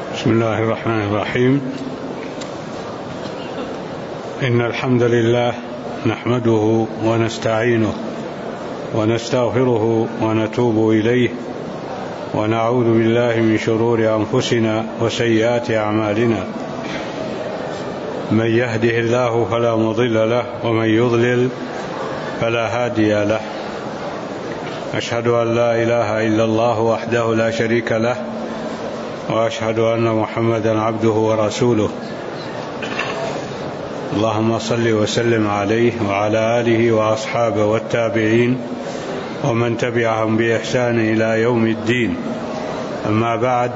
بسم الله الرحمن الرحيم. إن الحمد لله نحمده ونستعينه ونستغفره ونتوب إليه ونعوذ بالله من شرور أنفسنا وسيئات أعمالنا. من يهده الله فلا مضل له ومن يضلل فلا هادي له. أشهد أن لا إله إلا الله وحده لا شريك له وأشهد أن محمدا عبده ورسوله. اللهم صل وسلم عليه وعلى آله وأصحابه والتابعين ومن تبعهم بإحسان إلى يوم الدين. أما بعد،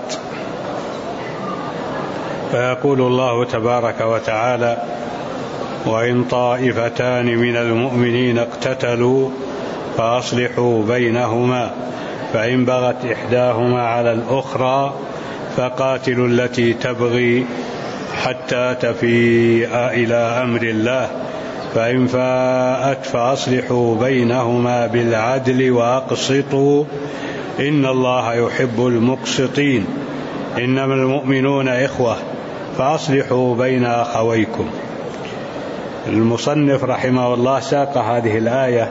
فيقول الله تبارك وتعالى: وإن طائفتان من المؤمنين اقتتلوا فأصلحوا بينهما فإن بغت إحداهما على الأخرى فقاتلوا التي تبغي حتى تفيء إلى أمر الله فإن فاءت فأصلحوا بينهما بالعدل وأقسطوا إن الله يحب المقسطين. إنما المؤمنون إخوة فأصلحوا بين أخويكم. المصنف رحمه الله ساق هذه الآية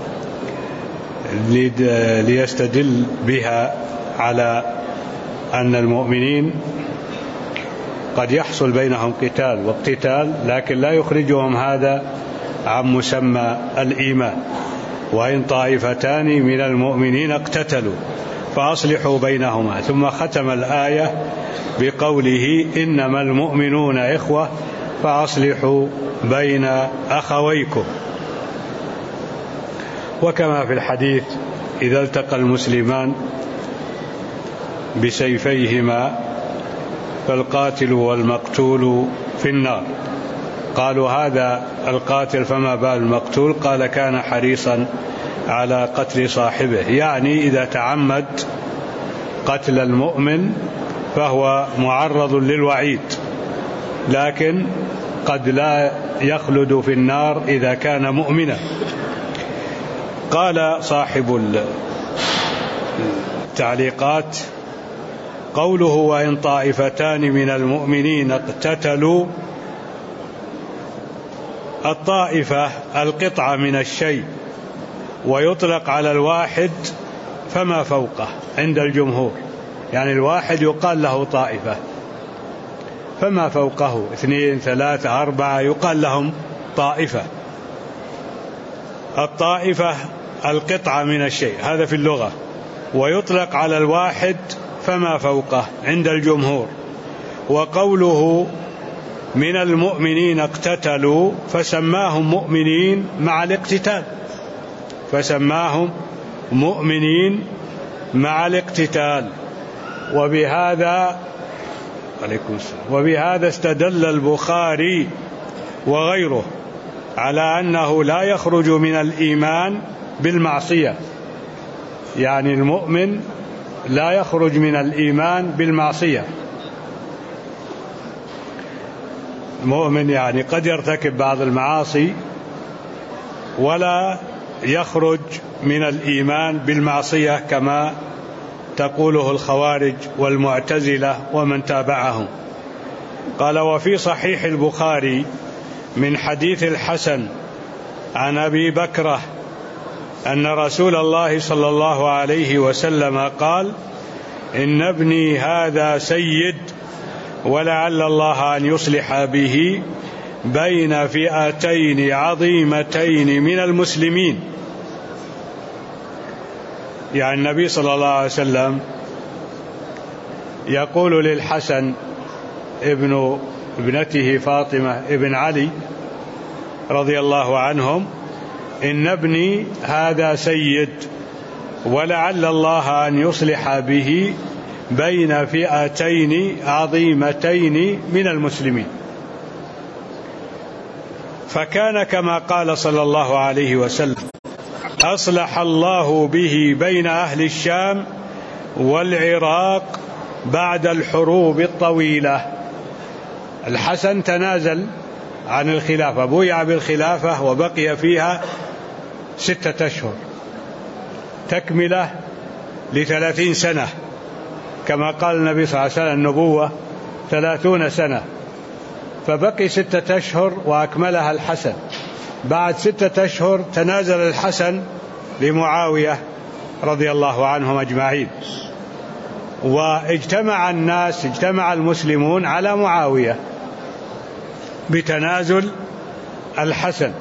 ليستدل بها على أن المؤمنين قد يحصل بينهم قتال واقتتال، لكن لا يخرجهم هذا عن مسمى الإيمان. وإن طائفتان من المؤمنين اقتتلوا فأصلحوا بينهما، ثم ختم الآية بقوله: إنما المؤمنون إخوة فأصلحوا بين أخويكم. وكما في الحديث: إذا التقى المسلمان بسيفيهما فالقاتل والمقتول في النار. قالوا: هذا القاتل فما بال المقتول؟ قال: كان حريصا على قتل صاحبه، يعني إذا تعمد قتل المؤمن فهو معرض للوعيد، لكن قد لا يخلد في النار إذا كان مؤمنا. قال صاحب التعليقات: قوله وإن طائفتان من المؤمنين اقتتلوا، الطائفة القطعة من الشيء، ويطلق على الواحد فما فوقه عند الجمهور، يعني الواحد يقال له طائفة، فما فوقه 2 3 4 يقال لهم طائفة. الطائفة القطعة من الشيء، هذا في اللغة، ويطلق على الواحد فما فوقه عند الجمهور. وقوله من المؤمنين اقتتلوا فسماهم مؤمنين مع الاقتتال، فسماهم مؤمنين مع الاقتتال. وبهذا استدل البخاري وغيره على أنه لا يخرج من الإيمان بالمعصية، يعني المؤمن لا يخرج من الإيمان بالمعصية. المؤمن يعني قد يرتكب بعض المعاصي ولا يخرج من الإيمان بالمعصية كما تقوله الخوارج والمعتزلة ومن تابعهم. قال: وفي صحيح البخاري من حديث الحسن عن أبي بكرة أن رسول الله صلى الله عليه وسلم قال: إن ابني هذا سيد ولعل الله أن يصلح به بين فئتين عظيمتين من المسلمين. يعني النبي صلى الله عليه وسلم يقول للحسن ابن ابنته فاطمة ابن علي رضي الله عنهم: إن ابني هذا سيد ولعل الله أن يصلح به بين فئتين عظيمتين من المسلمين. فكان كما قال صلى الله عليه وسلم: أصلح الله به بين أهل الشام والعراق بعد الحروب الطويلة. الحسن تنازل عن الخلافة، بويع بالخلافة وبقي فيها 6 أشهر، تكملة ل30 سنة، كما قال النبي صلى الله عليه وسلم: النبوة 30 سنة، فبقي 6 أشهر وأكملها الحسن. بعد 6 أشهر تنازل الحسن لمعاوية رضي الله عنهم أجمعين، واجتمع المسلمون على معاوية بتنازل الحسن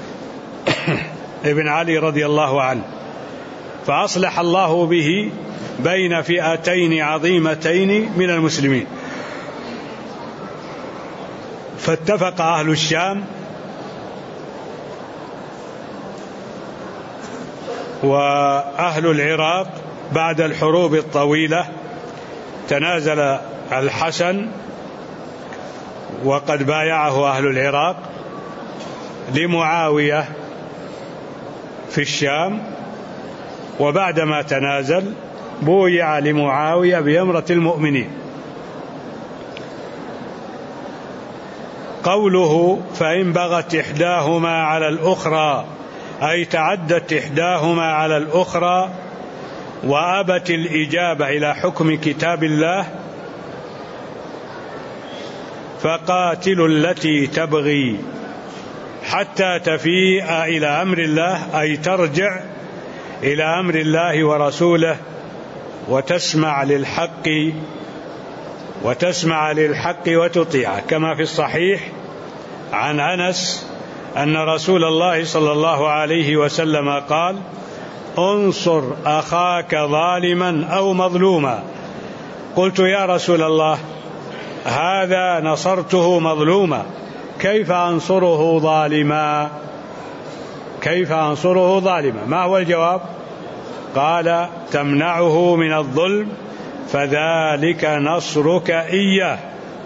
ابن علي رضي الله عنه، فأصلح الله به بين فئتين عظيمتين من المسلمين. فاتفق أهل الشام وأهل العراق بعد الحروب الطويلة، تنازل الحسن وقد بايعه أهل العراق لمعاوية في الشام، وبعدما تنازل بويع لمعاوية بأمرة المؤمنين. قوله فإن بغت إحداهما على الأخرى، أي تعدت إحداهما على الأخرى وأبت الإجابة إلى حكم كتاب الله، فقاتلوا التي تبغي حتى تفيء إلى أمر الله، أي ترجع إلى أمر الله ورسوله وتسمع للحق وتطيعه، كما في الصحيح عن أنس أن رسول الله صلى الله عليه وسلم قال: انصر أخاك ظالما أو مظلوما. قلت: يا رسول الله، هذا نصرته مظلوما، كيف أنصره ظالما؟ ما هو الجواب؟ قال: تمنعه من الظلم فذلك نصرك إياه.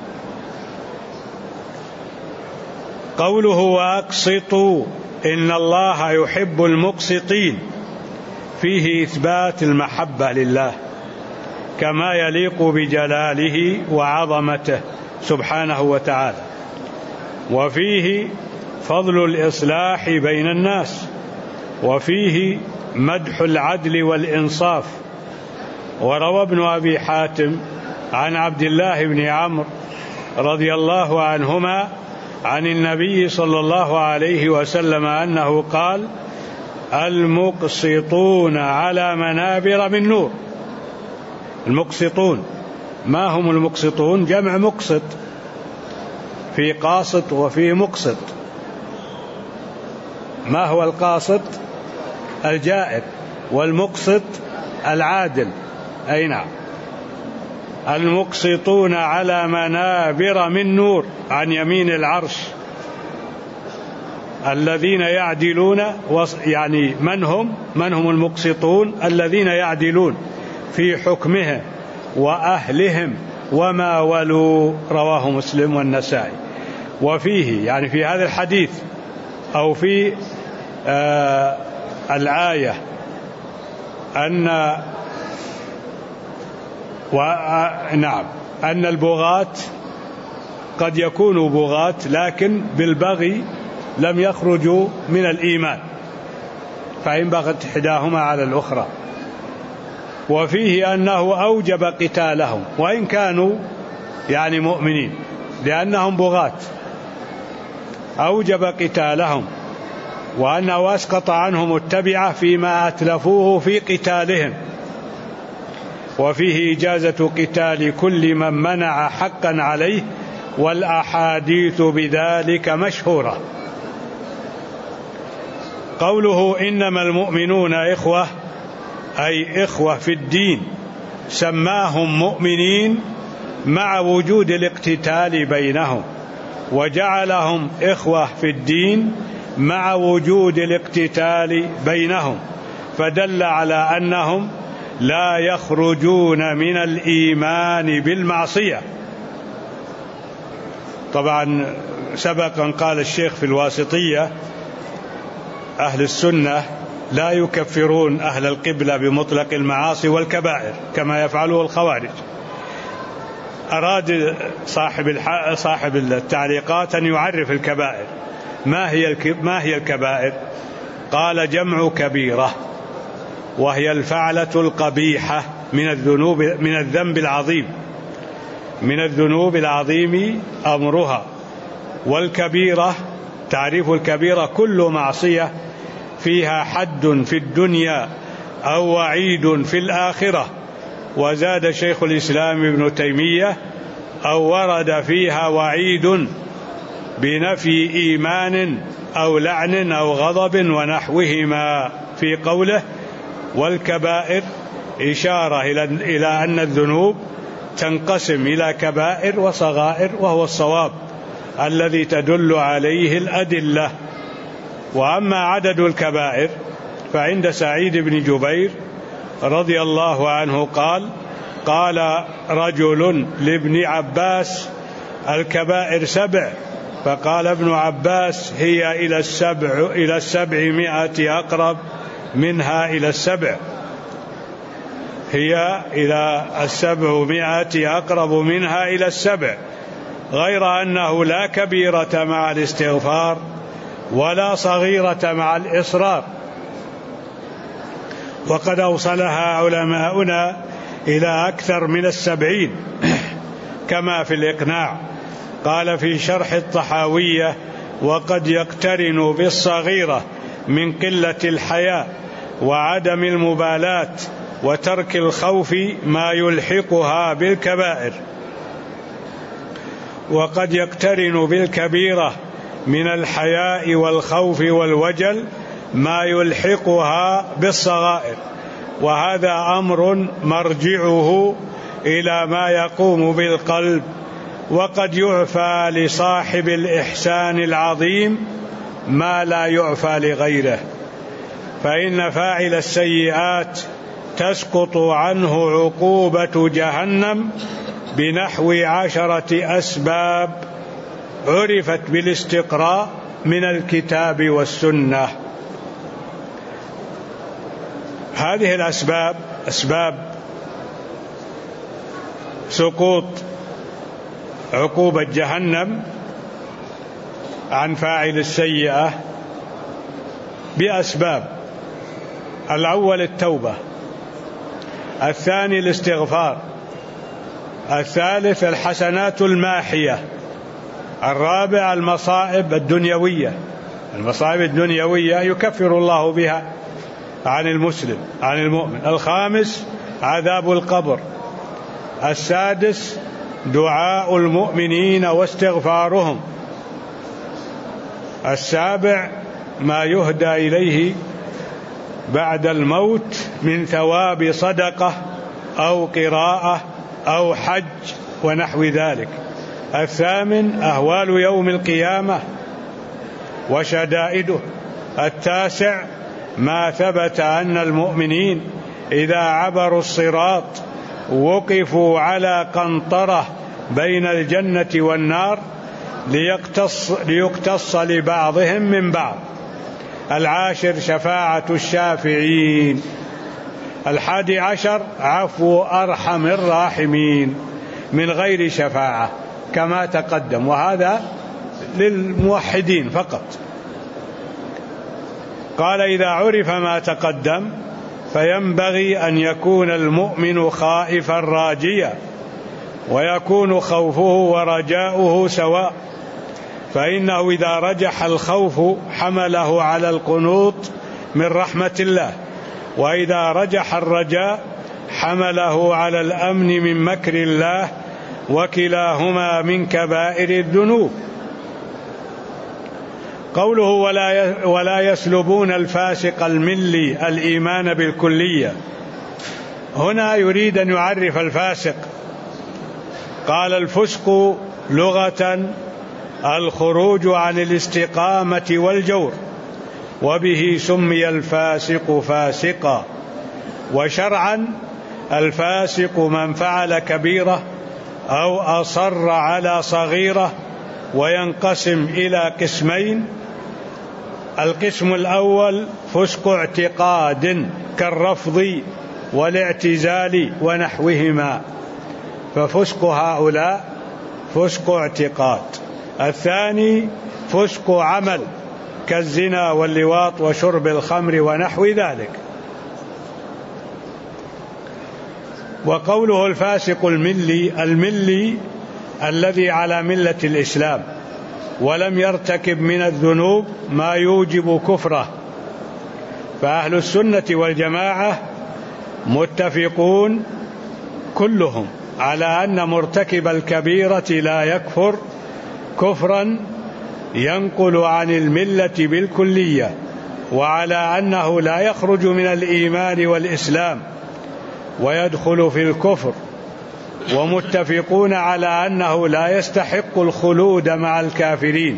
قوله وأقسطوا إن الله يحب المقسطين، فيه إثبات المحبة لله كما يليق بجلاله وعظمته سبحانه وتعالى، وفيه فضل الإصلاح بين الناس، وفيه مدح العدل والإنصاف. وروى ابن أبي حاتم عن عبد الله بن عمرو رضي الله عنهما عن النبي صلى الله عليه وسلم أنه قال: المقسطون على منابر من نور. المقسطون، ما هم المقسطون؟ جمع مقسط، في قاسط وفي مقسط. ما هو القاسط؟ الجائر، والمقسط العادل. أي نعم. المقسطون على منابر من نور عن يمين العرش، الذين يعدلون، يعني من هم المقسطون؟ الذين يعدلون في حكمهم وأهلهم وما ولوا. رواه مسلم والنسائي. وفيه، يعني في هذا الحديث أو في الآية، أن البغاة قد يكونوا بغاة لكن بالبغي لم يخرجوا من الإيمان، فإن بغت إحداهما على الأخرى. وفيه أنه أوجب قتالهم وإن كانوا يعني مؤمنين، لأنهم بغاة، أوجب قتالهم، وأنه أسقط عنهم التبعة فيما أتلفوه في قتالهم. وفيه إجازة قتال كل من منع حقا عليه، والأحاديث بذلك مشهورة. قوله إنما المؤمنون إخوة، أي إخوة في الدين، سماهم مؤمنين مع وجود الاقتتال بينهم، وجعلهم إخوة في الدين مع وجود الاقتتال بينهم، فدل على أنهم لا يخرجون من الإيمان بالمعصية. طبعا سبقا قال الشيخ في الواسطية: أهل السنة لا يكفرون أهل القبلة بمطلق المعاصي والكبائر كما يفعله الخوارج. أراد صاحب التعليقات أن يعرف الكبائر. ما هي الكبائر؟ قال: جمع كبيرة، وهي الفعلة القبيحة من الذنب العظيم، من الذنوب العظيم أمرها. والكبيرة، تعريف الكبيرة كل معصية فيها حد في الدنيا أو وعيد في الآخرة. وزاد شيخ الإسلام ابن تيمية: أو ورد فيها وعيد بنفي إيمان أو لعن أو غضب ونحوهما، في قوله والكبائر إشارة إلى أن الذنوب تنقسم إلى كبائر وصغائر، وهو الصواب الذي تدل عليه الأدلة. وأما عدد الكبائر فعند سعيد بن جبير رضي الله عنه قال رجل لابن عباس: الكبائر 7، فقال ابن عباس: هي إلى 700 أقرب منها إلى 7، هي إلى 700 أقرب منها إلى 7، غير أنه لا كبيرة مع الاستغفار ولا صغيرة مع الإصرار. وقد أوصلها علماؤنا إلى أكثر من 70 كما في الإقناع. قال في شرح الطحاوية: وقد يقترن بالصغيرة من قلة الحياء وعدم المبالاة وترك الخوف ما يلحقها بالكبائر، وقد يقترن بالكبيرة من الحياء والخوف والوجل ما يلحقها بالصغائر، وهذا أمر مرجعه إلى ما يقوم بالقلب. وقد يعفى لصاحب الإحسان العظيم ما لا يعفى لغيره، فإن فاعل السيئات تسقط عنه عقوبة جهنم بنحو 10 أسباب عرفت بالاستقراء من الكتاب والسنة. هذه الأسباب أسباب سقوط عقوبة جهنم عن فاعل السيئة بأسباب: الأول التوبة، الثاني الاستغفار، الثالث الحسنات الماحية، الرابع المصائب الدنيوية، المصائب الدنيوية يكفر الله بها عن المسلم عن المؤمن، الخامس عذاب القبر، السادس دعاء المؤمنين واستغفارهم، السابع ما يهدى إليه بعد الموت من ثواب صدقة أو قراءة أو حج ونحو ذلك، الثامن أهوال يوم القيامة وشدائده، التاسع ما ثبت أن المؤمنين إذا عبروا الصراط وقفوا على قنطرة بين الجنة والنار ليقتص لبعضهم من بعض، العاشر شفاعة الشافعين، 11 عفو أرحم الراحمين من غير شفاعة كما تقدم، وهذا للموحدين فقط. قال: إذا عرف ما تقدم فينبغي أن يكون المؤمن خائفا راجيا، ويكون خوفه ورجاؤه سواء، فإنه إذا رجح الخوف حمله على القنوط من رحمة الله، وإذا رجح الرجاء حمله على الأمن من مكر الله، وكلاهما من كبائر الذنوب. قوله ولا يسلبون الفاسق الملي الإيمان بالكلية، هنا يريد أن يعرف الفاسق. قال: الفسق لغة الخروج عن الاستقامة والجور، وبه سمي الفاسق فاسقا. وشرعا الفاسق من فعل كبيرة أو أصر على صغيرة، وينقسم إلى قسمين: القسم الأول فسق اعتقاد كالرفض والاعتزال ونحوهما، ففسق هؤلاء فسق اعتقاد. الثاني فسق عمل كالزنا واللواط وشرب الخمر ونحو ذلك. وقوله الفاسق الملي الذي على ملة الإسلام ولم يرتكب من الذنوب ما يوجب كفره. فأهل السنة والجماعة متفقون كلهم على أن مرتكب الكبيرة لا يكفر كفرا ينقل عن الملة بالكلية، وعلى أنه لا يخرج من الإيمان والإسلام ويدخل في الكفر، ومتفقون على أنه لا يستحق الخلود مع الكافرين،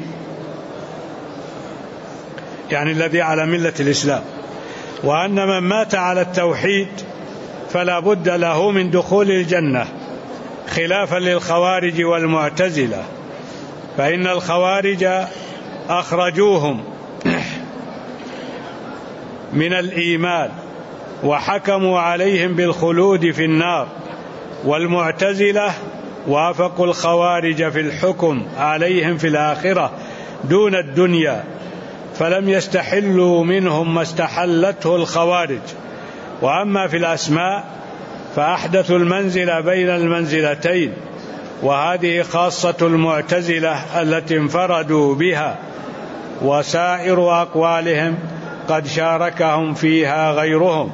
يعني الذي على ملة الإسلام، وأن من مات على التوحيد فلا بد له من دخول الجنة، خلافا للخوارج والمعتزلة، فإن الخوارج أخرجوهم من الإيمان وحكموا عليهم بالخلود في النار، والمعتزلة وافقوا الخوارج في الحكم عليهم في الآخرة دون الدنيا، فلم يستحلوا منهم ما استحلته الخوارج. وأما في الأسماء فأحدثوا المنزلة بين المنزلتين، وهذه خاصة المعتزلة التي انفردوا بها، وسائر أقوالهم قد شاركهم فيها غيرهم.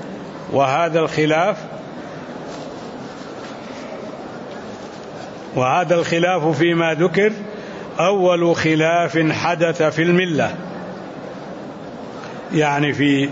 وهذا الخلاف فيما ذكر أول خلاف حدث في الملة، يعني في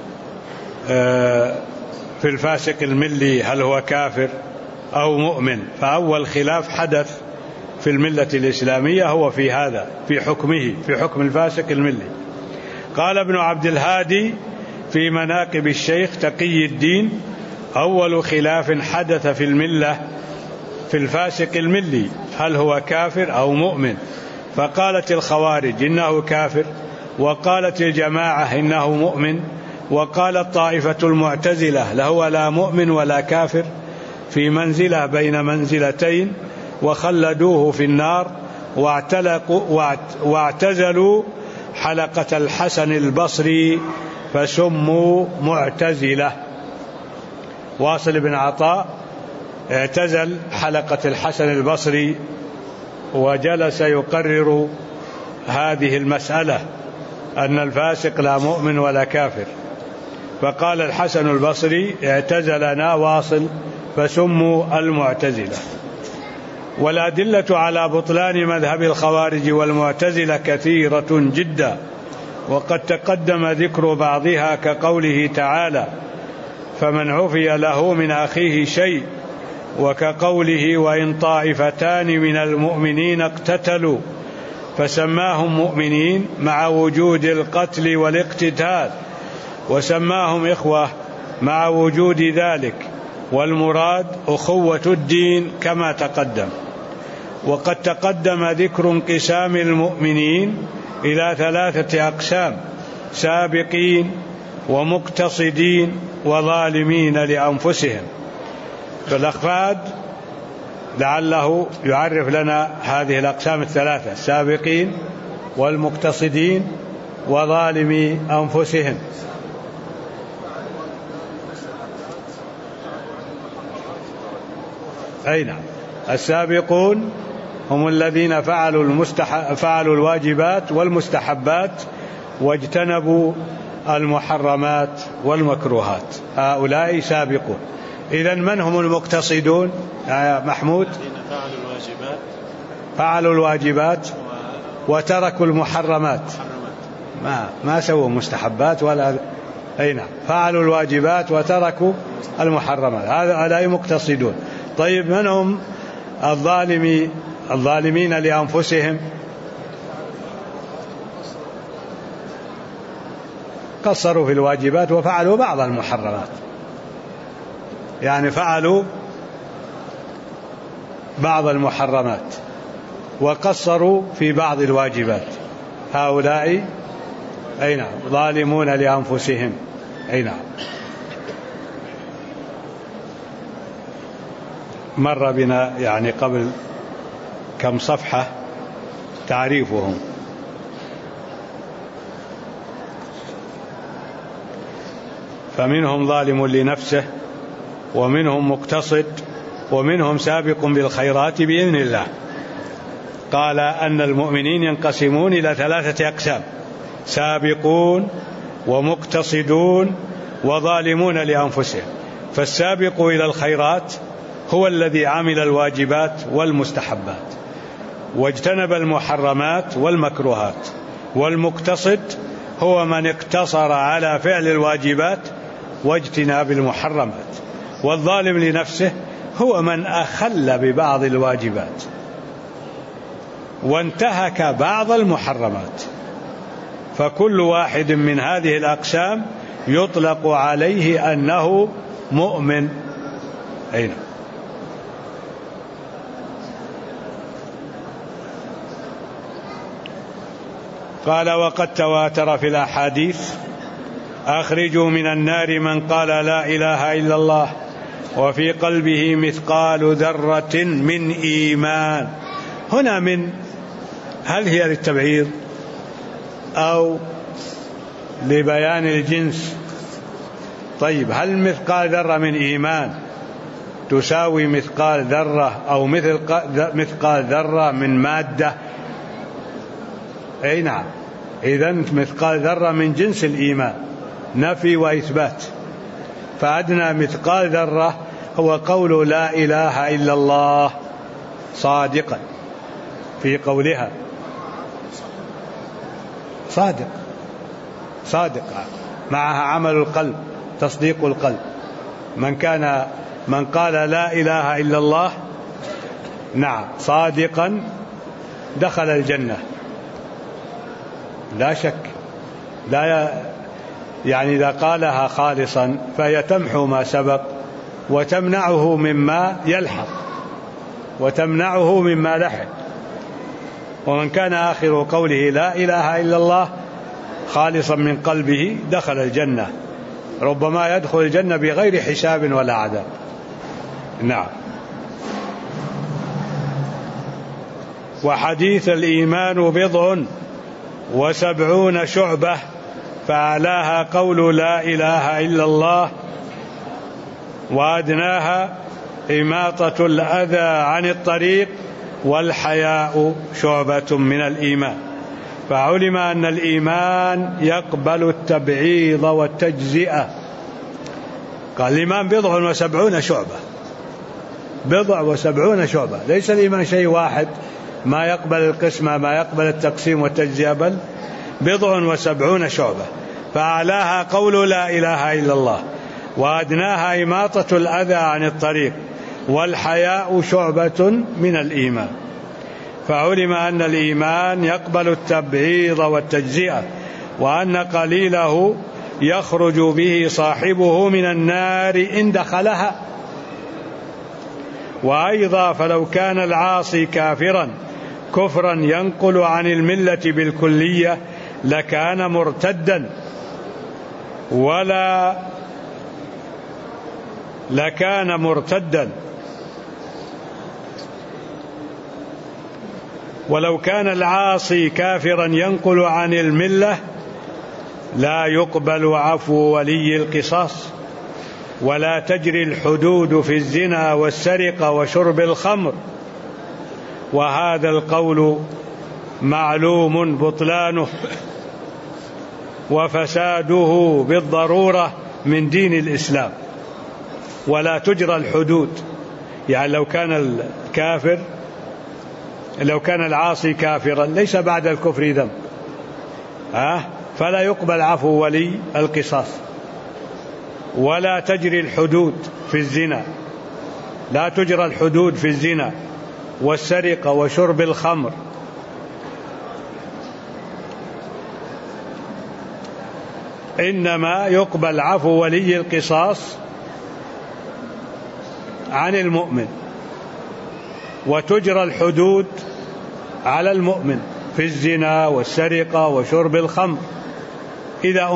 الفاسق الملي هل هو كافر أو مؤمن، فأول خلاف حدث في الملة الإسلامية هو في هذا، في حكمه، في حكم الفاسق الملي. قال ابن عبد الهادي في مناقب الشيخ تقي الدين: أول خلاف حدث في الملة في الفاسق الملي هل هو كافر أو مؤمن، فقالت الخوارج إنه كافر، وقالت الجماعة إنه مؤمن، وقالت طائفة المعتزلة له لا مؤمن ولا كافر، في منزلة بين منزلتين، وخلدوه في النار واعتزلوا حلقة الحسن البصري فسموا معتزلة. واصل بن عطاء اعتزل حلقة الحسن البصري وجلس يقرر هذه المسألة أن الفاسق لا مؤمن ولا كافر، فقال الحسن البصري: اعتزلنا واصل فسموا المعتزلة. والأدلة على بطلان مذهب الخوارج والمعتزلة كثيرة جدا، وقد تقدم ذكر بعضها كقوله تعالى: فمن عفي له من أخيه شيء، وكقوله: وإن طائفتان من المؤمنين اقتتلوا فسماهم مؤمنين مع وجود القتل والاقتتال، وسماهم إخوة مع وجود ذلك، والمراد أخوة الدين كما تقدم. وقد تقدم ذكر انقسام المؤمنين إلى 3 أقسام: سابقين ومقتصدين وظالمين لأنفسهم. فالأخفاد لعله يعرف لنا هذه الأقسام 3: السابقين والمقتصدين وظالمي أنفسهم. أي نعم، السابقون هم الذين فعلوا الواجبات والمستحبات واجتنبوا المحرمات والمكروهات، هؤلاء سابقون. إذن من هم المقتصدون يا محمود؟ فعلوا الواجبات وتركوا المحرمات، ما سووا مستحبات ولا. أي نعم، فعلوا الواجبات وتركوا المحرمات، هؤلاء مقتصدون. طيب من هم الظالمين لأنفسهم؟ قصروا في الواجبات وفعلوا بعض المحرمات، يعني فعلوا بعض المحرمات وقصروا في بعض الواجبات، هؤلاء أي نعم ظالمون لأنفسهم. أي نعم، مر بنا يعني قبل كم صفحة تعريفهم. فمنهم ظالم لنفسه ومنهم مقتصد ومنهم سابق بالخيرات بإذن الله. قال أن المؤمنين ينقسمون إلى 3 أقسام: سابقون ومقتصدون وظالمون لأنفسهم. فالسابق إلى الخيرات هو الذي عمل الواجبات والمستحبات واجتنب المحرمات والمكروهات، والمقتصد هو من اقتصر على فعل الواجبات واجتناب المحرمات، والظالم لنفسه هو من أخل ببعض الواجبات وانتهك بعض المحرمات. فكل واحد من هذه الأقسام يطلق عليه أنه مؤمن. أين؟ قال: وقد تواتر في الأحاديث: أخرجوا من النار من قال لا إله إلا الله وفي قلبه مثقال ذرة من إيمان. هنا من هل هي للتبعيض أو لبيان الجنس؟ طيب، هل مثقال ذرة من إيمان تساوي مثقال ذرة أو مثقال ذرة من مادة؟ أي نعم. إذن مثقال ذرة من جنس الإيمان، نفي وإثبات. فأدنى مثقال ذرة هو قول لا إله إلا الله صادقا في قولها، صادق معها عمل القلب، تصديق القلب. من قال لا إله إلا الله نعم صادقا دخل الجنة لا شك. يعني إذا قالها خالصا فهي تمحو ما سبق وتمنعه مما يلحق وتمنعه مما لحق. ومن كان آخر قوله لا إله إلا الله خالصا من قلبه دخل الجنة، ربما يدخل الجنة بغير حساب ولا عذاب. نعم. وحديث الإيمان 70 شعبة، فأعلاها قول لا إله إلا الله، وأدناها إماطة الأذى عن الطريق، والحياء شعبة من الإيمان. فعلم أن الإيمان يقبل التبعيض والتجزئة. قال الإيمان 70 شعبة، 70 شعبة. ليس الإيمان شيء واحد ما يقبل القسمة، ما يقبل التقسيم والتجزئة، بل 70 شعبة. فأعلاها قول لا إله إلا الله، وأدناها إماطة الأذى عن الطريق، والحياء شعبة من الإيمان. فعلم أن الإيمان يقبل التبعيض والتجزئة، وأن قليله يخرج به صاحبه من النار إن دخلها. وأيضا فلو كان العاصي كافرا كفرا ينقل عن الملة بالكلية لكان مرتدا، ولو كان العاصي كافرا ينقل عن الملة لا يقبل عفو ولي القصاص، ولا تجري الحدود في الزنا والسرقة وشرب الخمر. وهذا القول معلوم بطلانه وفساده بالضرورة من دين الإسلام. ولا تجرى الحدود، يعني لو كان العاصي كافرا ليس بعد الكفر ذنب، فلا يقبل عفو ولي القصاص. ولا تجري الحدود في الزنا، لا تجرى الحدود في الزنا والسرقة وشرب الخمر. إنما يقبل عفو ولي القصاص عن المؤمن، وتجرى الحدود على المؤمن في الزنا والسرقة وشرب الخمر إذا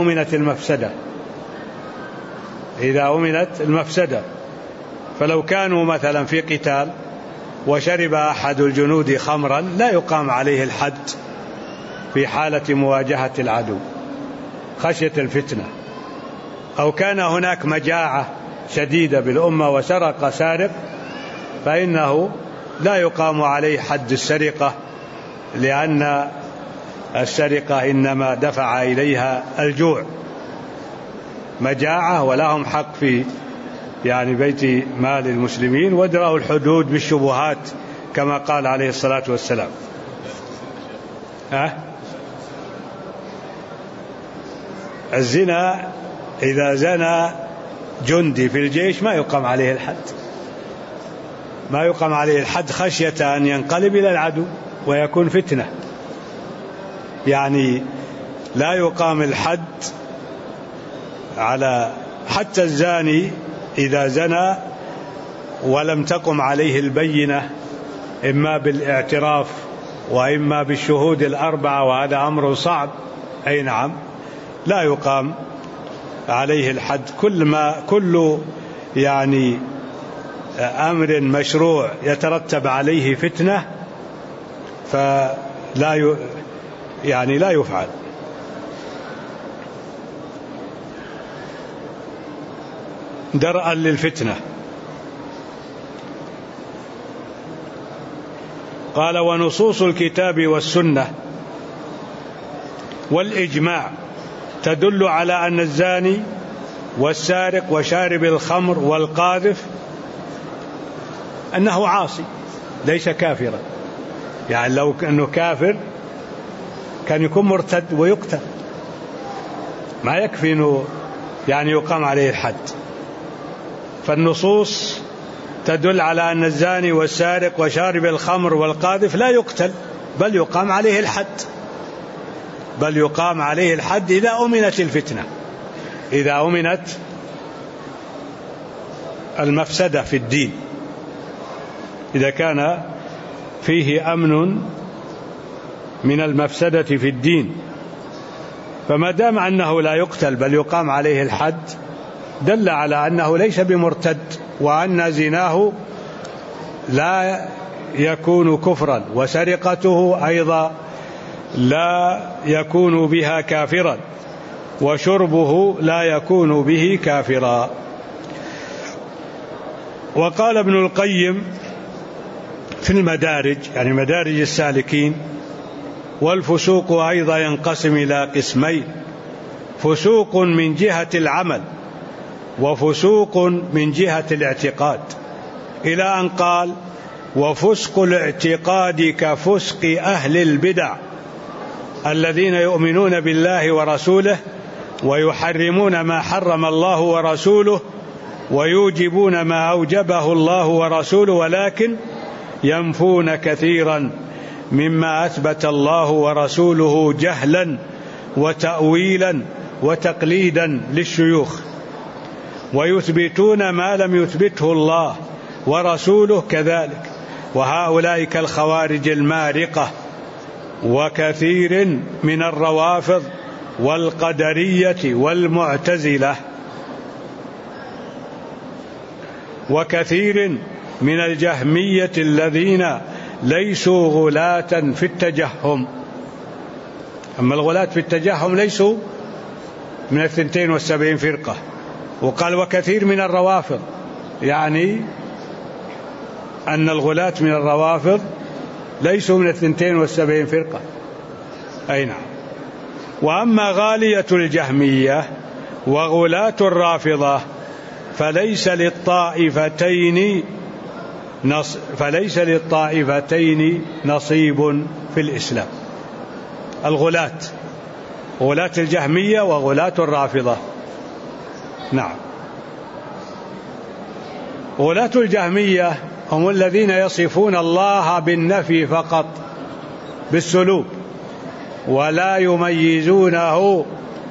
أمنت المفسدة. فلو كانوا مثلا في قتال وشرب أحد الجنود خمرا لا يقام عليه الحد في حالة مواجهة العدو خشية الفتنة. أو كان هناك مجاعة شديدة بالأمة وسرق سارق فإنه لا يقام عليه حد السرقة، لأن السرقة إنما دفع إليها الجوع مجاعة، ولهم حق في بيت مال المسلمين، وادرأوا الحدود بالشبهات كما قال عليه الصلاة والسلام. الزنا إذا زنى جندي في الجيش ما يقام عليه الحد، ما يقام عليه الحد خشية أن ينقلب إلى العدو ويكون فتنة. لا يقام الحد على حتى الزاني إذا زنى ولم تقم عليه البينة، إما بالاعتراف وإما بالشهود الأربعة، وهذا أمر صعب، أي نعم، لا يقام عليه الحد. كل أمر مشروع يترتب عليه فتنة فلا لا يفعل. درءا للفتنة. قال: ونصوص الكتاب والسنة والإجماع تدل على أن الزاني والسارق وشارب الخمر والقاذف أنه عاصي ليس كافرا. لو أنه كافر كان يكون مرتد ويقتل، ما يكفي أنه يقام عليه الحد. فالنصوص تدل على أن الزاني والسارق وشارب الخمر والقاذف لا يقتل، بل يقام عليه الحد، بل يقام عليه الحد إذا أمنت الفتنة، إذا أمنت المفسدة في الدين، إذا كان فيه أمن من المفسدة في الدين. فما دام أنه لا يقتل بل يقام عليه الحد دل على أنه ليس بمرتد، وأن زناه لا يكون كفرا، وسرقته أيضا لا يكون بها كافرا، وشربه لا يكون به كافرا. وقال ابن القيم في المدارج، مدارج السالكين: والفسوق أيضا ينقسم إلى قسمين: فسوق من جهة العمل وفسوق من جهة الاعتقاد، إلى أن قال: وفسق الاعتقاد كفسق أهل البدع الذين يؤمنون بالله ورسوله ويحرمون ما حرم الله ورسوله ويوجبون ما أوجبه الله ورسوله، ولكن ينفون كثيرا مما أثبت الله ورسوله جهلا وتأويلا وتقليدا للشيوخ، ويثبتون ما لم يثبته الله ورسوله كذلك، وهؤلاء كالخوارج المارقة وكثير من الروافض والقدرية والمعتزلة وكثير من الجهمية الذين ليسوا غلاة في التجهم. أما الغلاة في التجهم ليسوا من 72 فرقة. وقال: وكثير من الروافض، أن الغلاة من الروافض ليسوا من 72 فرقة. أي نعم. وأما غالية الجهمية وغلاة الرافضة فليس للطائفتين نصيب في الإسلام. غلاة الجهمية وغلاة الرافضة. نعم. غلاة الجهمية هم الذين يصفون الله بالنفي فقط بالسلوب، ولا يميزونه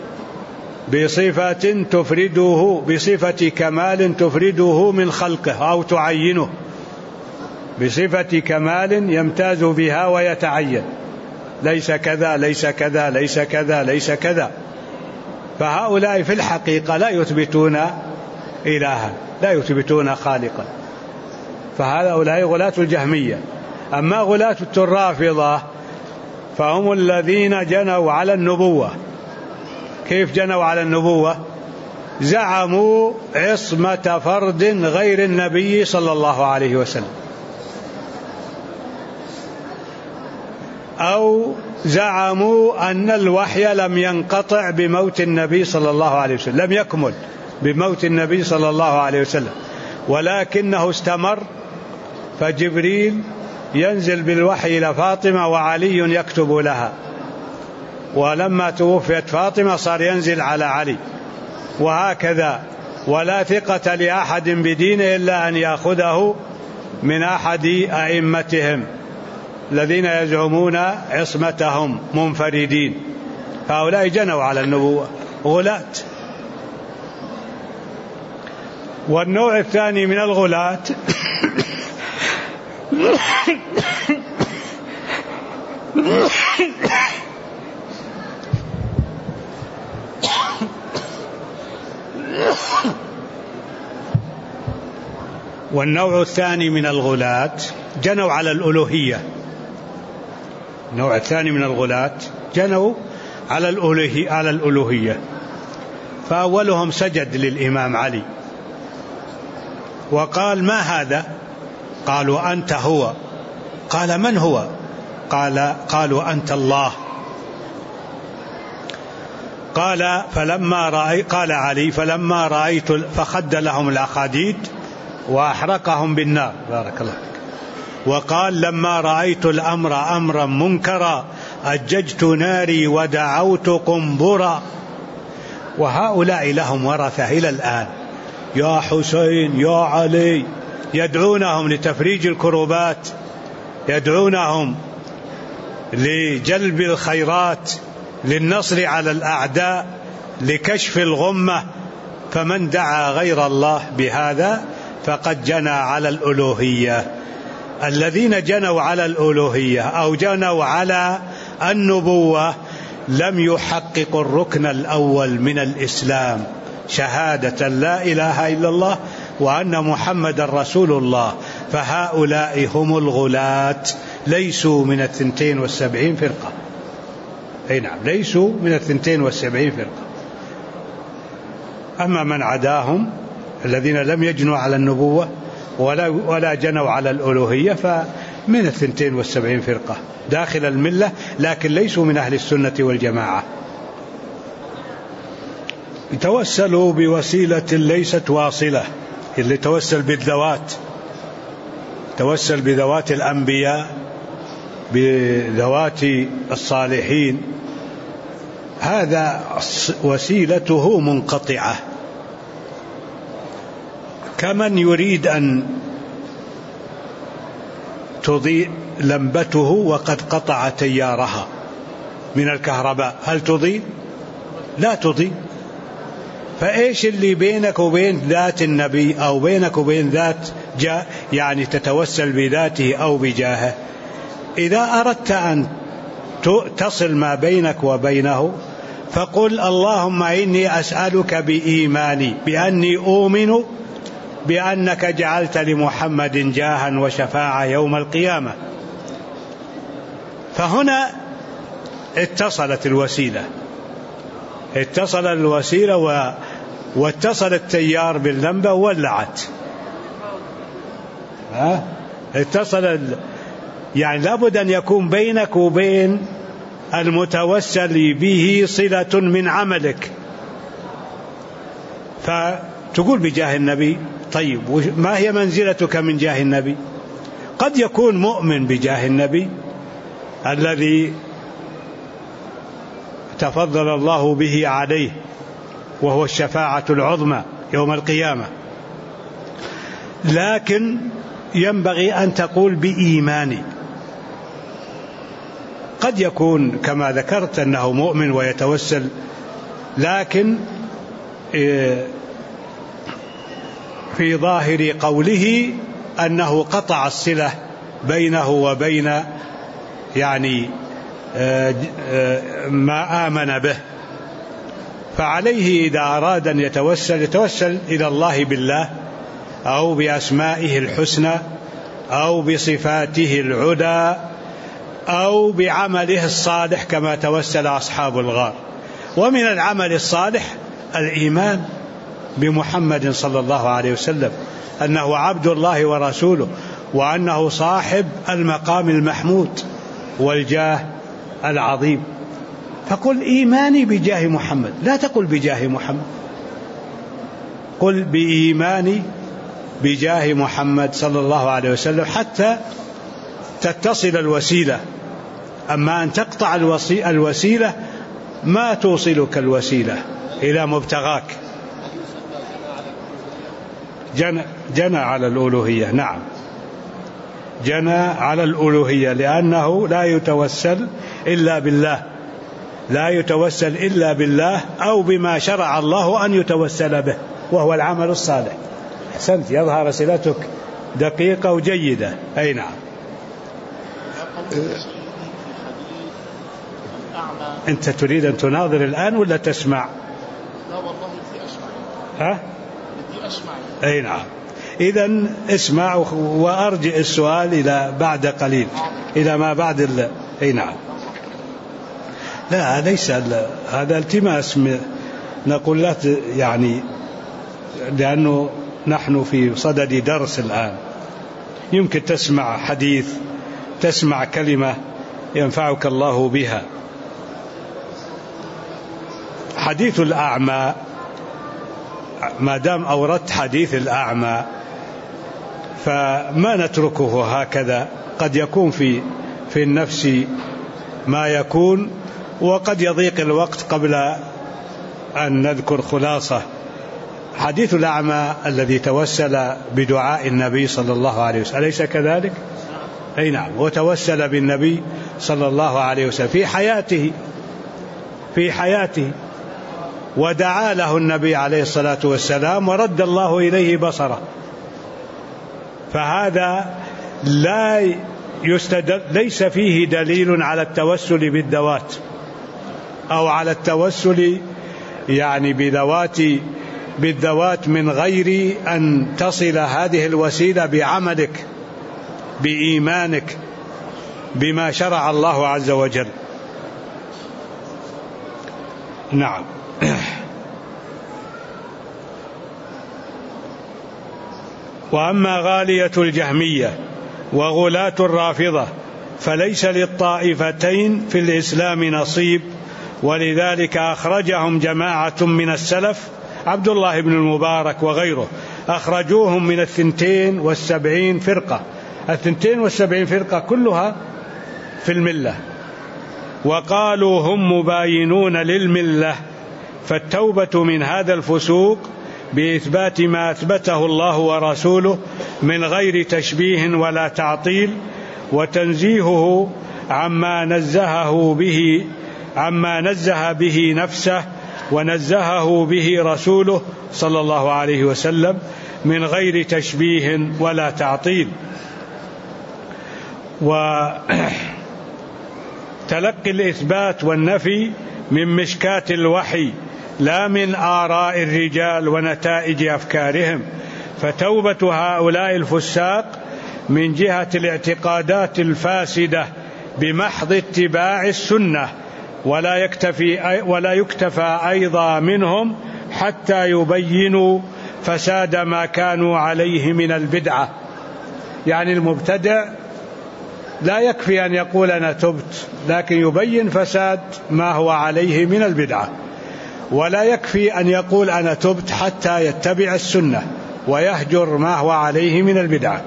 بصفة كمال تفرده من خلقه أو تعينه، بصفة كمال يمتاز بها ويتعين، ليس كذا ليس كذا ليس كذا ليس كذا. فهؤلاء في الحقيقة لا يثبتون إلها، لا يثبتون خالقا، فهؤلاء غلاة الجهمية. أما غلاة الرافضة فهم الذين جنوا على النبوة. كيف جنوا على النبوة؟ زعموا عصمة فرد غير النبي صلى الله عليه وسلم، أو زعموا أن الوحي لم ينقطع بموت النبي صلى الله عليه وسلم، لم يكمل بموت النبي صلى الله عليه وسلم، ولكنه استمر، فجبريل ينزل بالوحي إلى فاطمة وعلي يكتب لها، ولما توفيت فاطمة صار ينزل على علي، وهكذا. ولا ثقة لأحد بدينه إلا أن يأخذه من أحد أئمتهم الذين يزعمون عصمتهم منفردين، هؤلاء جنوا على النبوة غلاة. والنوع الثاني من الغلاة والنوع الثاني من الغلاة جنوا على الألوهية. النوع الثاني من الغلاة جنوا على الألوهية. فأولهم سجد للإمام علي وقال: ما هذا؟ قالوا: أنت هو. قال: من هو؟ قالوا: أنت الله. قال علي: فلما رأيت، فخد لهم الأخاديد وأحرقهم بالنار، بارك الله. وقال: لما رأيت الأمر أمرا منكرا أججت ناري ودعوت قنبرا. وهؤلاء لهم ورثة إلى الآن، يا حسين يا علي، يدعونهم لتفريج الكروبات، يدعونهم لجلب الخيرات، للنصر على الأعداء، لكشف الغمة. فمن دعا غير الله بهذا فقد جنى على الألوهية. الذين جنوا على الألوهية أو جنوا على النبوة لم يحققوا الركن الأول من الإسلام، شهادة لا إله إلا الله وأن محمد رسول الله. فهؤلاء هم الغلاة، ليسوا من 72 فرقة. أي نعم، ليسوا من 72 فرقة. أما من عداهم الذين لم يجنوا على النبوة ولا جنوا على الألوهية فمن 72 فرقة داخل الملة، لكن ليسوا من أهل السنة والجماعة. توسلوا بوسيلة ليست واصلة، اللي توسل بالذوات، توسل بذوات الأنبياء، بذوات الصالحين، هذا وسيلته منقطعة. كمن يريد أن تضيء لمبته وقد قطع تيارها من الكهرباء، هل تضيء؟ لا تضيء. فإيش اللي بينك وبين ذات النبي أو بينك وبين ذات يعني تتوسل بذاته أو بجاهه؟ إذا أردت أن تصل ما بينك وبينه فقل: اللهم إني أسألك بإيماني بأني أؤمن بأنك جعلت لمحمد جاها وشفاعة يوم القيامة. فهنا اتصلت الوسيلة، اتصل الوسيلة واتصل التيار باللمبة وولعت. اتصل يعني لابد أن يكون بينك وبين المتوسل به صلة من عملك. فتقول بجاه النبي. طيب، ما هي منزلتك من جاه النبي؟ قد يكون مؤمن بجاه النبي الذي تفضل الله به عليه، وهو الشفاعة العظمى يوم القيامة، لكن ينبغي أن تقول بإيماني. قد يكون كما ذكرت أنه مؤمن ويتوسل، لكن في ظاهر قوله أنه قطع الصلة بينه وبين يعني ما آمن به. فعليه إذا أراد أن يتوسل إلى الله بالله أو بأسمائه الحسنى أو بصفاته العلى أو بعمله الصالح كما توسل أصحاب الغار. ومن العمل الصالح الإيمان بمحمد صلى الله عليه وسلم، أنه عبد الله ورسوله، وأنه صاحب المقام المحمود والجاه العظيم. فقل إيماني بجاه محمد، لا تقل بجاه محمد، قل بإيماني بجاه محمد صلى الله عليه وسلم حتى تتصل الوسيلة. أما أن تقطع الوسيلة ما توصلك الوسيلة إلى مبتغاك. جنى على الألوهية، نعم، جنى على الألوهية، لأنه لا يتوسل إلا بالله، لا يتوسل إلا بالله أو بما شرع الله أن يتوسل به، وهو العمل الصالح. أحسنت، يظهر أسئلتك دقيقة وجيدة. أي نعم. أنت تريد أن تناظر الآن ولا تسمع؟ لا والله بدي أسمع. ها؟ بدي أسمع. أي نعم. إذن اسمع وأرجع السؤال إلى بعد قليل، إلى ما بعد أي نعم. لا ليس هذا التماس، نقول لا يعني، لأنه نحن في صدد درس الآن، يمكن تسمع حديث، تسمع كلمة ينفعك الله بها. حديث الأعمى، ما دام أوردت حديث الأعمى فما نتركه هكذا، قد يكون في النفس ما يكون، وقد يضيق الوقت قبل أن نذكر خلاصة. حديث الأعمى الذي توسل بدعاء النبي صلى الله عليه وسلم، أليس كذلك؟ أي نعم، وتوسل بالنبي صلى الله عليه وسلم في حياته ودعا له النبي عليه الصلاة والسلام ورد الله إليه بصره. فهذا ليس فيه دليل على التوسل بالذوات أو على التوسل يعني بالذوات من غير أن تصل هذه الوسيلة بعملك، بإيمانك بما شرع الله عز وجل. نعم. وأما غالية الجهمية وغلاة الرافضة فليس للطائفتين في الإسلام نصيب، ولذلك أخرجهم جماعة من السلف، عبد الله بن المبارك وغيره، أخرجوهم من 72 فرقة. 72 فرقة كلها في الملة، وقالوا هم مباينون للملة. فالتوبة من هذا الفسوق بإثبات ما أثبته الله ورسوله من غير تشبيه ولا تعطيل، وتنزيهه عما نزه به نفسه ونزهه به رسوله صلى الله عليه وسلم من غير تشبيه ولا تعطيل. وتلقي الإثبات والنفي من مشكاة الوحي لا من آراء الرجال ونتائج أفكارهم. فتوبة هؤلاء الفساق من جهة الاعتقادات الفاسدة بمحض اتباع السنة، ولا يكتفى أيضا منهم حتى يبينوا فساد ما كانوا عليه من البدعة. يعني المبتدع لا يكفي أن يقول أنا تبت، لكن يبين فساد ما هو عليه من البدعة. ولا يكفي أن يقول أنا تبت حتى يتبع السنة ويهجر ما هو عليه من البدعة.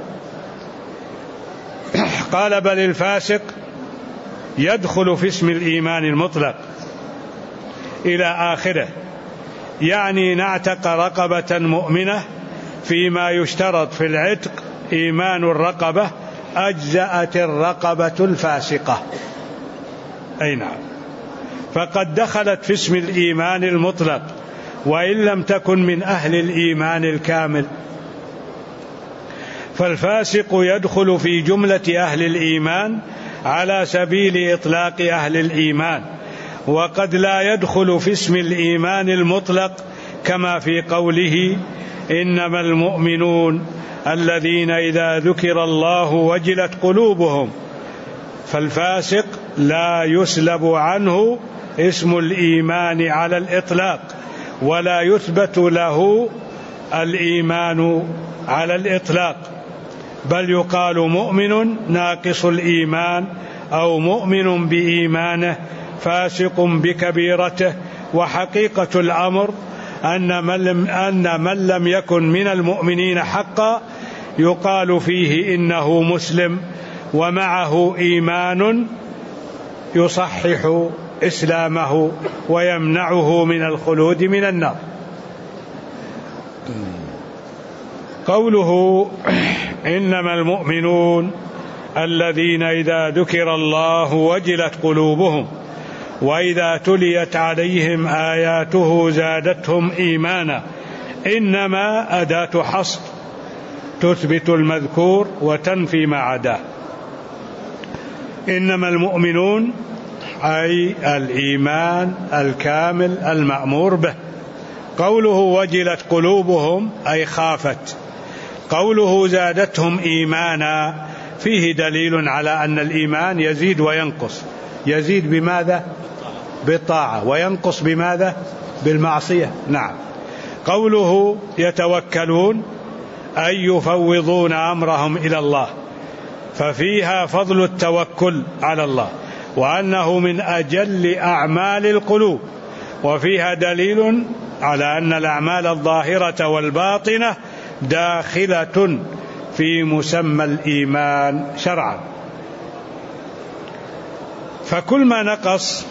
قال بل الفاسق يدخل في اسم الإيمان المطلق إلى آخره، يعني نعتق رقبة مؤمنة فيما يشترط في العتق إيمان الرقبة، أجزأت الرقبة الفاسقة. أي نعم، فقد دخلت في اسم الإيمان المطلق وإن لم تكن من أهل الإيمان الكامل. فالفاسق يدخل في جملة أهل الإيمان على سبيل إطلاق أهل الإيمان، وقد لا يدخل في اسم الإيمان المطلق كما في قوله إنما المؤمنون الذين إذا ذكر الله وجلت قلوبهم. فالفاسق لا يسلب عنه اسم الإيمان على الإطلاق، ولا يثبت له الإيمان على الإطلاق، بل يقال مؤمن ناقص الإيمان أو مؤمن بإيمانه فاسق بكبيرته. وحقيقة الأمر أن من لم يكن من المؤمنين حقا يقال فيه إنه مسلم ومعه إيمان يصحح إسلامه ويمنعه من الخلود من النار. قوله إنما المؤمنون الذين إذا ذكر الله وجلت قلوبهم وإذا تليت عليهم آياته زادتهم إيمانا، إنما أداة حصر تثبت المذكور وتنفي ما عداه. إنما المؤمنون أي الإيمان الكامل المأمور به. قوله وجلت قلوبهم أي خافت. قوله زادتهم إيمانا فيه دليل على أن الإيمان يزيد وينقص. يزيد بماذا؟ بالطاعة. وينقص بماذا؟ بالمعصية. نعم. قوله يتوكلون أي يفوضون أمرهم إلى الله، ففيها فضل التوكل على الله وأنه من أجل أعمال القلوب، وفيها دليل على أن الأعمال الظاهرة والباطنة داخلة في مسمى الإيمان شرعا. فكل ما نقص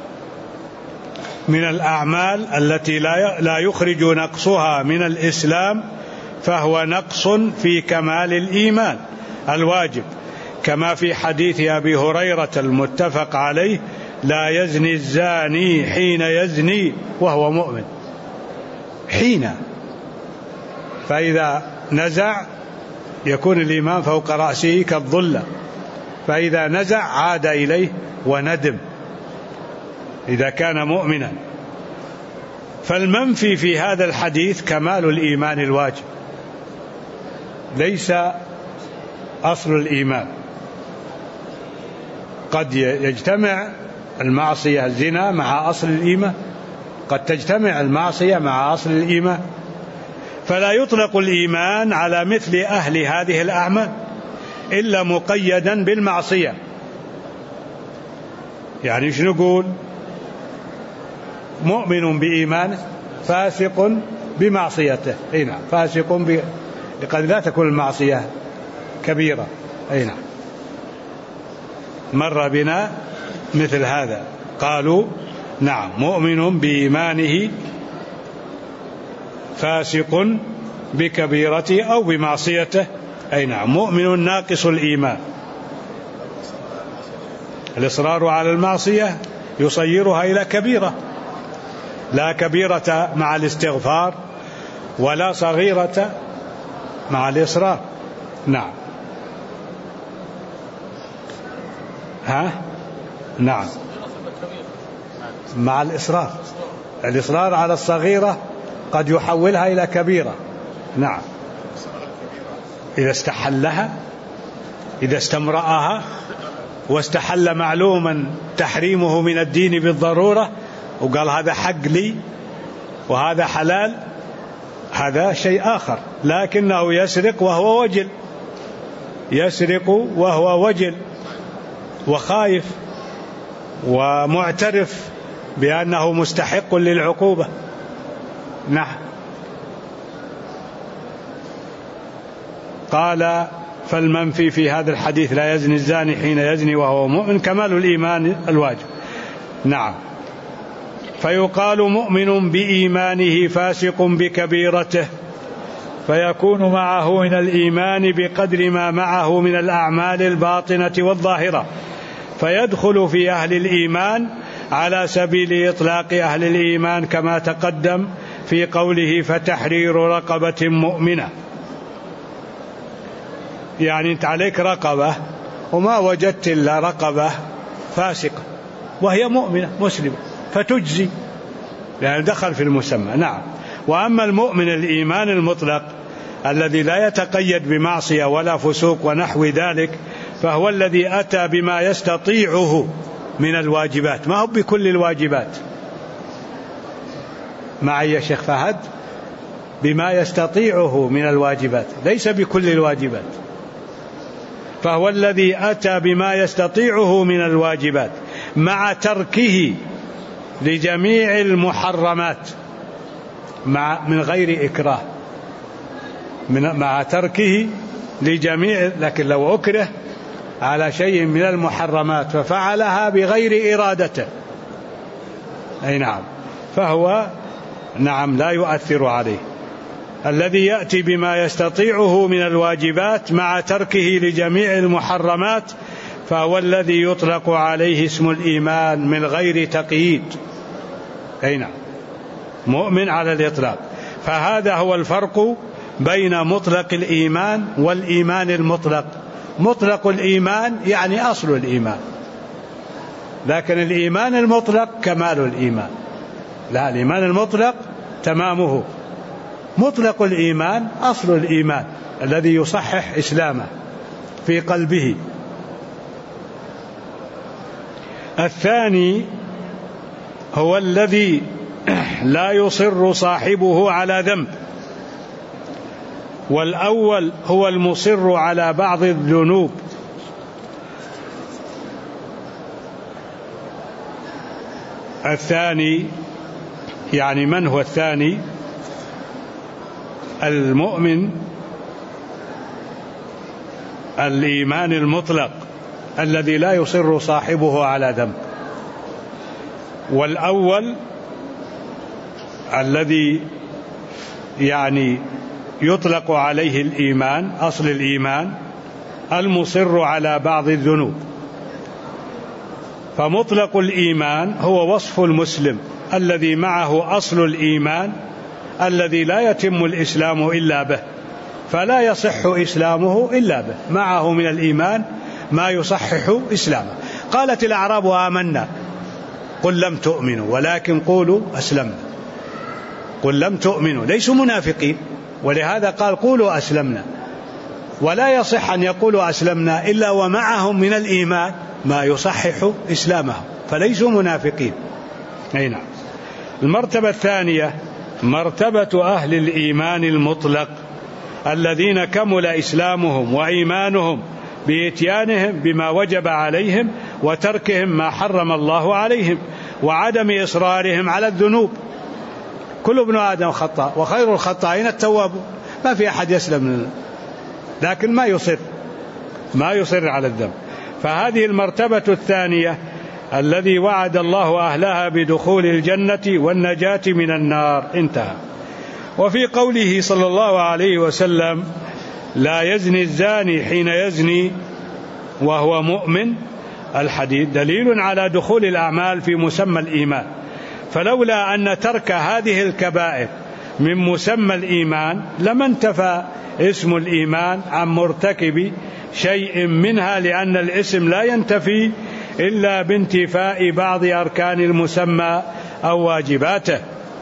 من الأعمال التي لا يخرج نقصها من الإسلام فهو نقص في كمال الإيمان الواجب، كما في حديث أبي هريرة المتفق عليه: لا يزني الزاني حين يزني وهو مؤمن. حين، فإذا نزع يكون الإيمان فوق رأسه كالظلة، فإذا نزع عاد إليه وندم إذا كان مؤمنا. فالمنفي في هذا الحديث كمال الإيمان الواجب، ليس أصل الإيمان. قد يجتمع المعصية الزنا مع أصل الإيمان، قد تجتمع المعصية مع أصل الإيمان، فلا يطلق الإيمان على مثل أهل هذه الأعمال إلا مقيدا بالمعصية. يعني شنو نقول؟ مؤمن بإيمانه فاسق بمعصيته. نعم، فاسق قد لا تكون المعصية كبيرة. نعم، مر بنا مثل هذا، قالوا نعم مؤمن بإيمانه فاسق بكبيرته أو بمعصيته. أي نعم، مؤمن ناقص الإيمان. الإصرار على المعصية يصيرها إلى كبيرة، لا كبيرة مع الاستغفار ولا صغيرة مع الإصرار. نعم. نعم، مع الإصرار. الإصرار على الصغيرة قد يحولها إلى كبيرة. نعم، إذا استحلها، إذا استمرأها واستحل معلوما تحريمه من الدين بالضرورة وقال هذا حق لي وهذا حلال، هذا شيء آخر. لكنه يسرق وهو وجل، يسرق وهو وجل وخايف ومعترف بأنه مستحق للعقوبة. نعم. قال فالمنفي في هذا الحديث لا يزني الزاني حين يزني وهو مؤمن كمال الإيمان الواجب. نعم. فيقال مؤمن بإيمانه فاسق بكبيرته، فيكون معه من الإيمان بقدر ما معه من الأعمال الباطنة والظاهرة، فيدخل في أهل الإيمان على سبيل إطلاق أهل الإيمان كما تقدم في قوله فتحرير رقبة مؤمنة. يعني أنت عليك رقبة وما وجدت إلا رقبة فاسقة وهي مؤمنة مسلمة فتجزي، لأن دخل في المسمى. نعم. وأما المؤمن الإيمان المطلق الذي لا يتقيد بمعصية ولا فسوق ونحو ذلك، فهو الذي أتى بما يستطيعه من الواجبات، ما هو بكل الواجبات. معي يا شيخ فهد؟ بما يستطيعه من الواجبات، ليس بكل الواجبات. فهو الذي أتى بما يستطيعه من الواجبات مع تركه لجميع المحرمات من غير إكراه، مع تركه لجميع، لكن لو أكره على شيء من المحرمات ففعلها بغير إرادته، أي نعم، فهو نعم لا يؤثر عليه. الذي يأتي بما يستطيعه من الواجبات مع تركه لجميع المحرمات فهو الذي يطلق عليه اسم الإيمان من غير تقييد، أي نعم، مؤمن على الإطلاق. فهذا هو الفرق بين مطلق الإيمان والإيمان المطلق. مطلق الإيمان يعني أصل الإيمان، لكن الإيمان المطلق كمال الإيمان، لا، الإيمان المطلق تمامه. مطلق الإيمان أصل الإيمان الذي يصحح إسلامه في قلبه. الثاني هو الذي لا يصر صاحبه على ذنب، والأول هو المصر على بعض الذنوب. الثاني يعني من هو الثاني؟ المؤمن الإيمان المطلق الذي لا يصر صاحبه على ذنب، والأول الذي يعني يطلق عليه الإيمان أصل الإيمان المصر على بعض الذنوب. فمطلق الإيمان هو وصف المسلم الذي معه أصل الإيمان الذي لا يتم الإسلام إلا به، فلا يصح إسلامه إلا به، معه من الإيمان ما يصحح إسلامه. قالت الأعراب آمنا قل لم تؤمنوا ولكن قولوا أسلمنا. قل لم تؤمنوا، ليسوا منافقين، ولهذا قال قولوا أسلمنا. ولا يصح أن يقولوا أسلمنا إلا ومعهم من الإيمان ما يصحح إسلامهم، فليسوا منافقين. أي نعم. المرتبة الثانية مرتبة أهل الإيمان المطلق الذين كمل إسلامهم وإيمانهم بإتيانهم بما وجب عليهم وتركهم ما حرم الله عليهم وعدم إصرارهم على الذنوب. كل ابن آدم خطاء وخير الخطائين التوابون، ما في أحد يسلم، لكن ما يصر على الذنب. فهذه المرتبة الثانية الذي وعد الله أهلها بدخول الجنة والنجاة من النار. انتهى. وفي قوله صلى الله عليه وسلم لا يزني الزاني حين يزني وهو مؤمن، الحديث دليل على دخول الأعمال في مسمى الإيمان. فلولا أن ترك هذه الكبائر من مسمى الإيمان لما انتفى اسم الإيمان عن مرتكب شيء منها، لأن الاسم لا ينتفي إلا بانتفاء بعض أركان المسمى أو واجباته.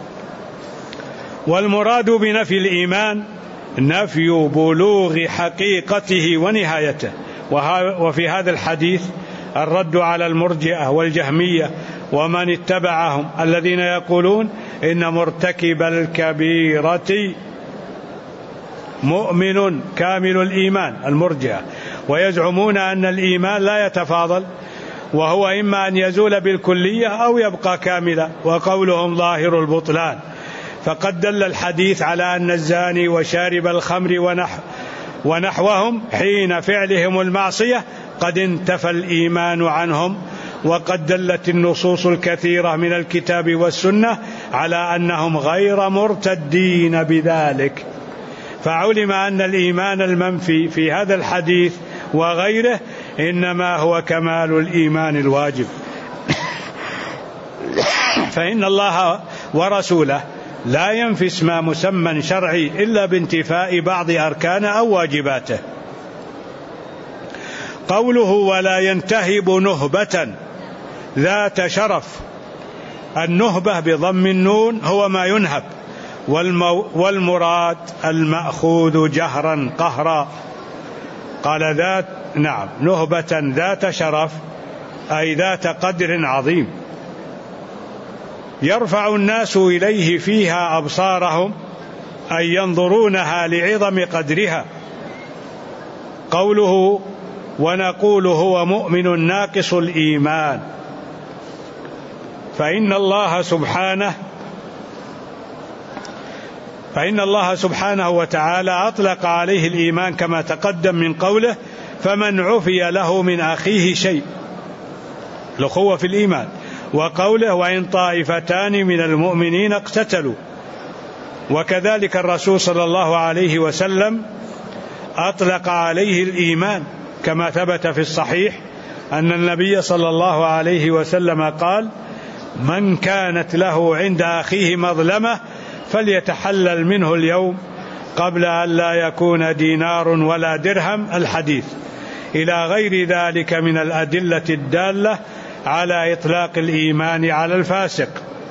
والمراد بنفي الإيمان نفي بلوغ حقيقته ونهايته. وفي هذا الحديث الرد على المرجئة والجهمية ومن اتبعهم الذين يقولون إن مرتكب الكبيرة مؤمن كامل الإيمان، المرجئة، ويزعمون أن الإيمان لا يتفاضل، وهو إما أن يزول بالكلية أو يبقى كاملا، وقولهم ظاهر البطلان. فقد دل الحديث على أن الزاني وشارب الخمر ونحوهم حين فعلهم المعصية قد انتفى الإيمان عنهم، وقد دلت النصوص الكثيرة من الكتاب والسنة على أنهم غير مرتدين بذلك. فعلم أن الإيمان المنفي في هذا الحديث وغيره إنما هو كمال الإيمان الواجب. فإن الله ورسوله لا ينفي اسم مسمى شرعي إلا بانتفاء بعض أركانه أو واجباته. قوله ولا ينتهب نهبة ذات شرف، النهبة بضم النون هو ما ينهب، والمراد المأخوذ جهرا قهرا. قال ذات نعم نهبة ذات شرف أي ذات قدر عظيم. يرفع الناس إليه فيها أبصارهم أي ينظرونها لعظم قدرها. قوله ونقول هو مؤمن ناقص الإيمان، فإن الله سبحانه وتعالى أطلق عليه الإيمان كما تقدم من قوله فمن عفي له من أخيه شيء، الأخوة في الإيمان، وقوله وإن طائفتان من المؤمنين اقتتلوا. وكذلك الرسول صلى الله عليه وسلم أطلق عليه الإيمان كما ثبت في الصحيح أن النبي صلى الله عليه وسلم قال من كانت له عند أخيه مظلمة فليتحلل منه اليوم قبل أن لا يكون دينار ولا درهم، الحديث، إلى غير ذلك من الأدلة الدالة على إطلاق الإيمان على الفاسق.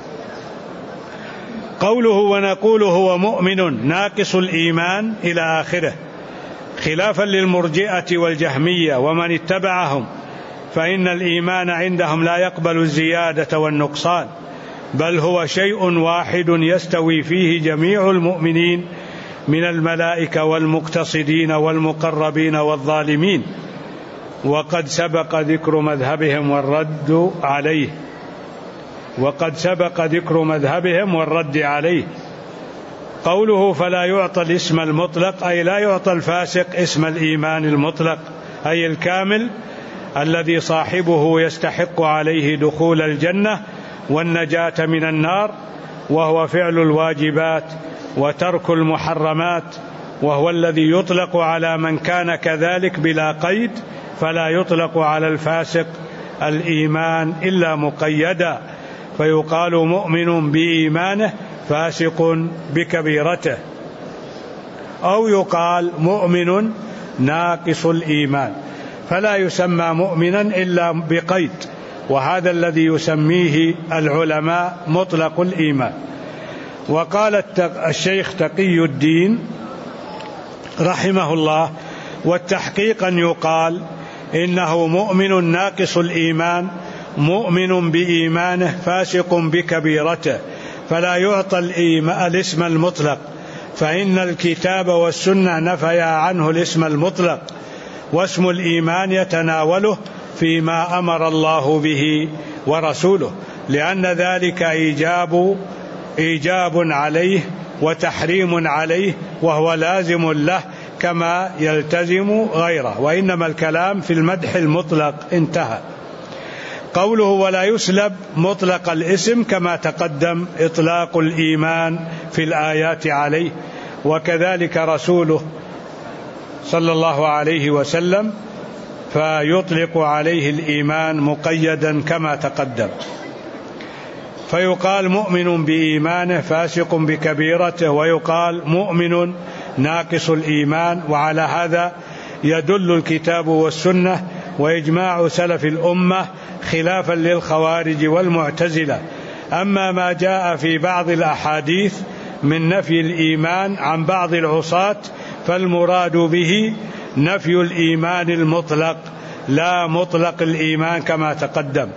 قوله ونقول هو مؤمن ناقص الإيمان إلى آخره خلافا للمرجئة والجهمية ومن اتبعهم، فإن الإيمان عندهم لا يقبل الزيادة والنقصان، بل هو شيء واحد يستوي فيه جميع المؤمنين من الملائكة والمقتصدين والمقربين والظالمين. وقد سبق ذكر مذهبهم والرد عليه. قوله فلا يعطى الاسم المطلق أي لا يعطى الفاسق اسم الإيمان المطلق، أي الكامل الذي صاحبه يستحق عليه دخول الجنة والنجاة من النار، وهو فعل الواجبات وترك المحرمات، وهو الذي يطلق على من كان كذلك بلا قيد، فلا يطلق على الفاسق الإيمان إلا مقيدا، فيقال مؤمن بإيمانه فاسق بكبيرته، أو يقال مؤمن ناقص الإيمان، فلا يسمى مؤمنا إلا بقيد، وهذا الذي يسميه العلماء مطلق الإيمان. وقال الشيخ تقي الدين رحمه الله والتحقيق أن يقال إنه مؤمن ناقص الإيمان مؤمن بإيمانه فاسق بكبيرته، فلا يعطى الاسم المطلق، فإن الكتاب والسنة نفيا عنه الاسم المطلق، واسم الإيمان يتناوله فيما أمر الله به ورسوله، لأن ذلك إيجاب عليه وتحريم عليه، وهو لازم له كما يلتزم غيره، وإنما الكلام في المدح المطلق، انتهى. قوله ولا يسلب مطلق الاسم كما تقدم إطلاق الإيمان في الآيات عليه، وكذلك رسوله صلى الله عليه وسلم فيطلق عليه الإيمان مقيدا كما تقدم، فيقال مؤمن بإيمانه فاسق بكبيرته، ويقال مؤمن ناقص الإيمان. وعلى هذا يدل الكتاب والسنة وإجماع سلف الأمة خلافا للخوارج والمعتزلة. أما ما جاء في بعض الأحاديث من نفي الإيمان عن بعض العصاة فالمراد به نفي الإيمان المطلق لا مطلق الإيمان كما تقدم.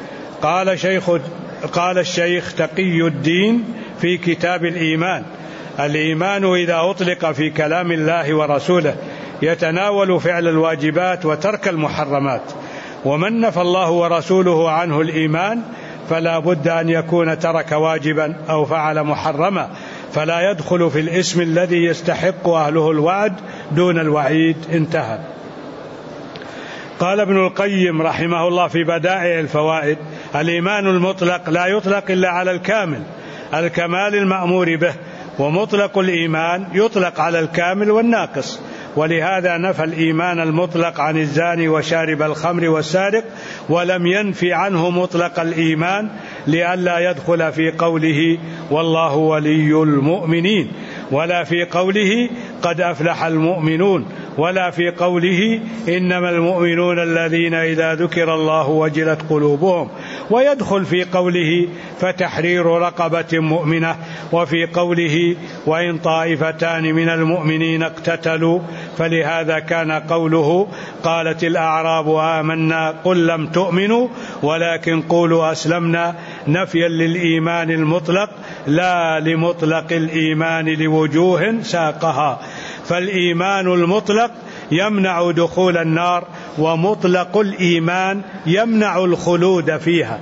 قال الشيخ تقي الدين في كتاب الإيمان: الإيمان إذا أطلق في كلام الله ورسوله يتناول فعل الواجبات وترك المحرمات، ومن نفى الله ورسوله عنه الإيمان فلا بد أن يكون ترك واجبا أو فعل محرما، فلا يدخل في الاسم الذي يستحق أهله الوعد دون الوعيد، انتهى. قال ابن القيم رحمه الله في بدائع الفوائد: الإيمان المطلق لا يطلق إلا على الكمال المأمور به، ومطلق الإيمان يطلق على الكامل والناقص، ولهذا نفى الإيمان المطلق عن الزاني وشارب الخمر والسارق، ولم ينفي عنه مطلق الإيمان لئلا يدخل في قوله والله ولي المؤمنين، ولا في قوله قد أفلح المؤمنون، ولا في قوله إنما المؤمنون الذين إذا ذكر الله وجلت قلوبهم، ويدخل في قوله فتحرير رقبة مؤمنة، وفي قوله وإن طائفتان من المؤمنين اقتتلوا. فلهذا كان قوله قالت الأعراب آمنا قل لم تؤمنوا ولكن قولوا أسلمنا نفيا للإيمان المطلق لا لمطلق الإيمان لوجوه ساقها. فالإيمان المطلق يمنع دخول النار، ومطلق الإيمان يمنع الخلود فيها،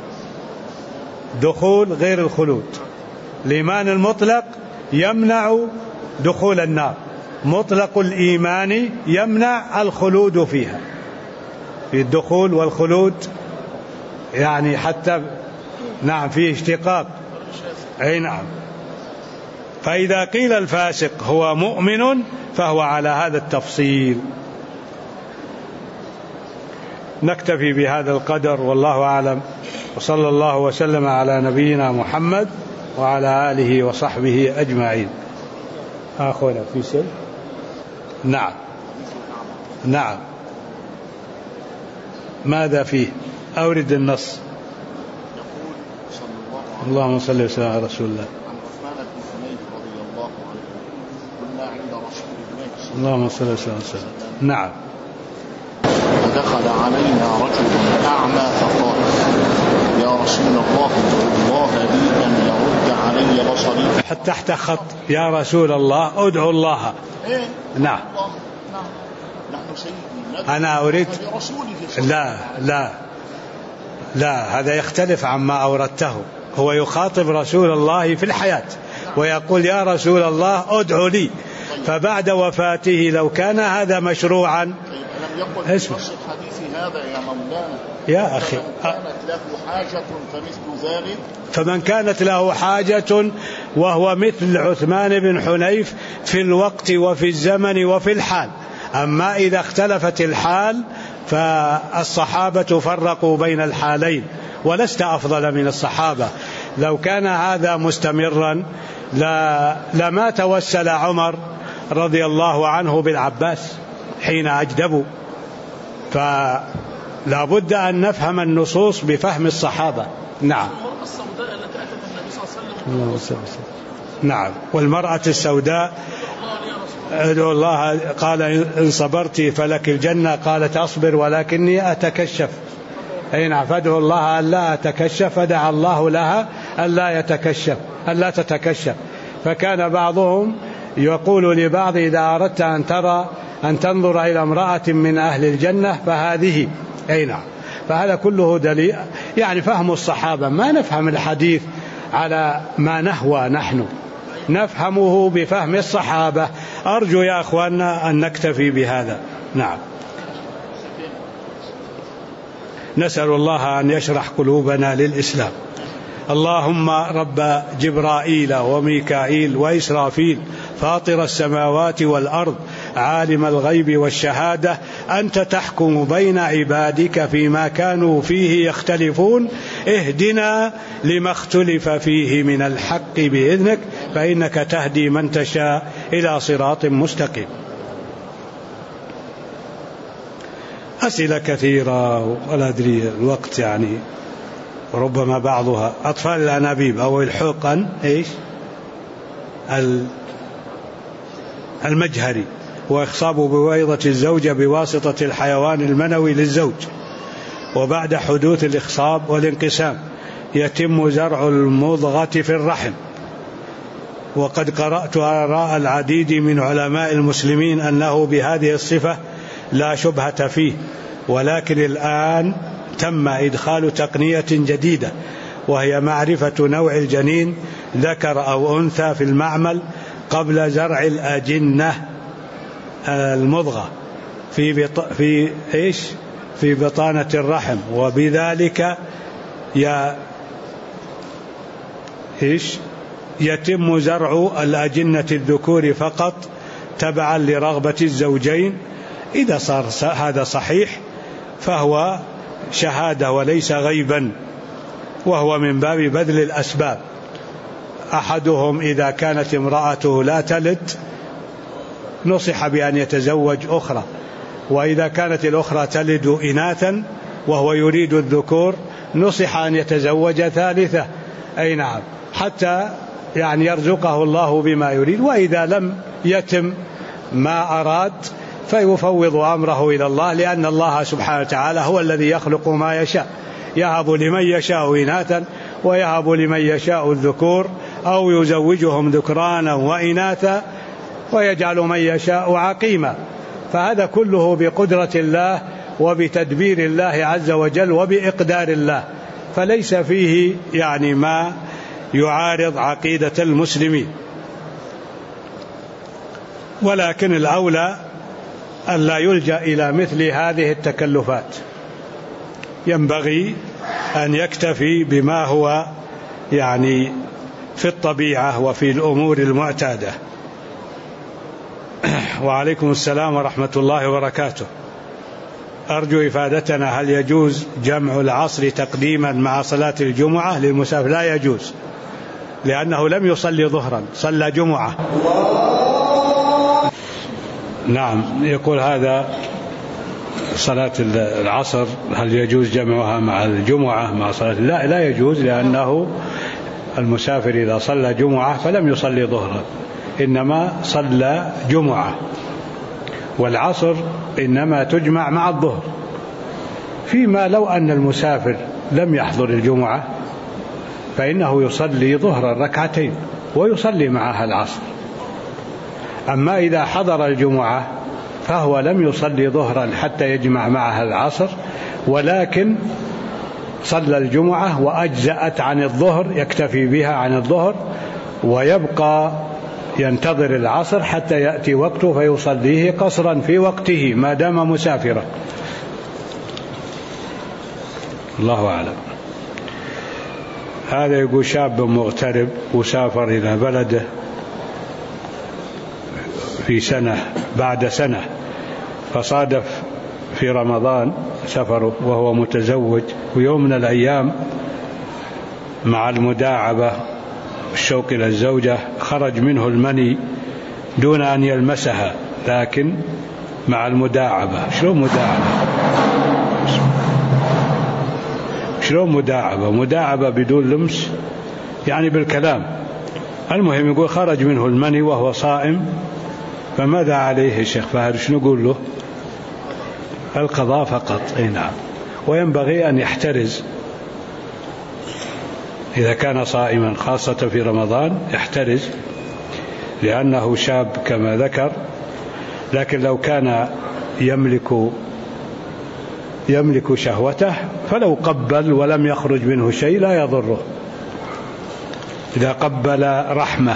دخول غير الخلود. الإيمان المطلق يمنع دخول النار، مطلق الإيمان يمنع الخلود فيها. في الدخول والخلود يعني حتى نعم فيه اشتقاق. أي نعم. فإذا قيل الفاسق هو مؤمن فهو على هذا التفصيل. نكتفي بهذا القدر والله أعلم، وصلى الله وسلم على نبينا محمد وعلى آله وصحبه أجمعين. أخونا في سل. نعم نعم. ماذا فيه؟ أورد النص. اللهم صل وسلم على رسول الله. اللهم صل وسلم. نعم. فدخل علينا رجل أعمى فقال يا رسول الله ادعو الله لي أن يرد علي بصري. حتى تحت خط يا رسول الله ادعو الله. إيه؟ نعم. نحن سيدي أنا أريد. لا هذا يختلف عما أوردته. هو يخاطب رسول الله في الحياة ويقول يا رسول الله ادعو لي. فبعد وفاته لو كان هذا مشروعا اسمع الحديث هذا يا مولانا يا أخي، فمن كانت له حاجة وهو مثل عثمان بن حنيف في الوقت وفي الزمن وفي الحال. أما إذا اختلفت الحال فالصحابة فرقوا بين الحالين، ولست أفضل من الصحابة. لو كان هذا مستمرا لما توسل عمر رضي الله عنه بالعباس حين أجدبوا. فلا بد أن نفهم النصوص بفهم الصحابة. نعم. نعم. والمرأة السوداء ادعو الله، قال إن صبرت فلك الجنة، قالت أصبر ولكني أتكشف. أي نعم. فادعو الله ألا أتكشف، فدعا الله لها ألا تتكشف. فكان بعضهم يقول لبعض إذا أردت أن تنظر إلى امرأة من أهل الجنة فهذه. أي نعم. فهذا كله دليل يعني فهم الصحابة. ما نفهم الحديث على ما نهوى، نحن نفهمه بفهم الصحابة. أرجو يا أخواننا أن نكتفي بهذا. نعم. نسأل الله أن يشرح قلوبنا للإسلام. اللهم رب جبرائيل وميكائيل وإسرافيل فاطر السماوات والأرض عالم الغيب والشهادة، أنت تحكم بين عبادك فيما كانوا فيه يختلفون، اهدنا لما اختلف فيه من الحق بإذنك فإنك تهدي من تشاء إلى صراط مستقيم. أسئلة كثيرة ولا أدري الوقت يعني، ربما بعضها أطفال الأنابيب أو الحقن المجهري وإخصاب بويضة الزوجة بواسطة الحيوان المنوي للزوج، وبعد حدوث الإخصاب والانقسام يتم زرع المضغة في الرحم. وقد قرأت آراء العديد من علماء المسلمين أنه بهذه الصفة لا شبهة فيه، ولكن الآن تم إدخال تقنية جديدة وهي معرفة نوع الجنين ذكر أو أنثى في المعمل قبل زرع الأجنة المضغة في بطانة الرحم، وبذلك يتم زرع الأجنة الذكور فقط تبعا لرغبة الزوجين. إذا صار هذا صحيح فهو شهادة وليس غيبا، وهو من باب بذل الأسباب. أحدهم إذا كانت امرأته لا تلد نصح بأن يتزوج أخرى، وإذا كانت الأخرى تلد إناثا وهو يريد الذكور نصح أن يتزوج ثالثة. أي نعم. حتى يعني يرزقه الله بما يريد، وإذا لم يتم ما أراد فيفوض أمره إلى الله، لأن الله سبحانه وتعالى هو الذي يخلق ما يشاء، يهب لمن يشاء إناثا ويهب لمن يشاء الذكور أو يزوجهم ذكرانا وإناثا ويجعل من يشاء عقيما. فهذا كله بقدرة الله وبتدبير الله عز وجل وبإقدار الله، فليس فيه يعني ما يعارض عقيدة المسلمين. ولكن الأولى أن لا يلجأ إلى مثل هذه التكلفات، ينبغي أن يكتفي بما هو يعني في الطبيعة وفي الأمور المعتادة. وعليكم السلام ورحمة الله وبركاته. أرجو إفادتنا، هل يجوز جمع العصر تقديما مع صلاة الجمعة للمسافر؟ لا يجوز، لأنه لم يصلي ظهرا، صلى جمعة. نعم، يقول هذا صلاة العصر هل يجوز جمعها مع الجمعة مع صلاة؟ لا يجوز، لأنه المسافر إذا صلى جمعة فلم يصلي ظهرا، إنما صلى جمعة، والعصر إنما تجمع مع الظهر. فيما لو أن المسافر لم يحضر الجمعة فإنه يصلي ظهر الركعتين ويصلي معها العصر. أما إذا حضر الجمعة فهو لم يصلي ظهرا حتى يجمع معها العصر، ولكن صلى الجمعة وأجزأت عن الظهر، يكتفي بها عن الظهر، ويبقى ينتظر العصر حتى يأتي وقته فيصليه قصرا في وقته ما دام مسافرا. الله أعلم. هذا يقول شاب مغترب وسافر إلى بلده في سنة بعد سنة، فصادف في رمضان سفره وهو متزوج، ويوم من الأيام مع المداعبة الشوق إلى الزوجة خرج منه المني دون أن يلمسها، لكن مع المداعبة. شلون مداعبة؟ مداعبة بدون لمس يعني بالكلام. المهم يقول خرج منه المني وهو صائم، فماذا عليه الشيخ فهد؟ شنو نقول له؟ القضاء فقط. نعم، وينبغي أن يحترز إذا كان صائما، خاصة في رمضان يحترز لأنه شاب كما ذكر. لكن لو كان يملك شهوته فلو قبل ولم يخرج منه شيء لا يضره، إذا قبل رحمة.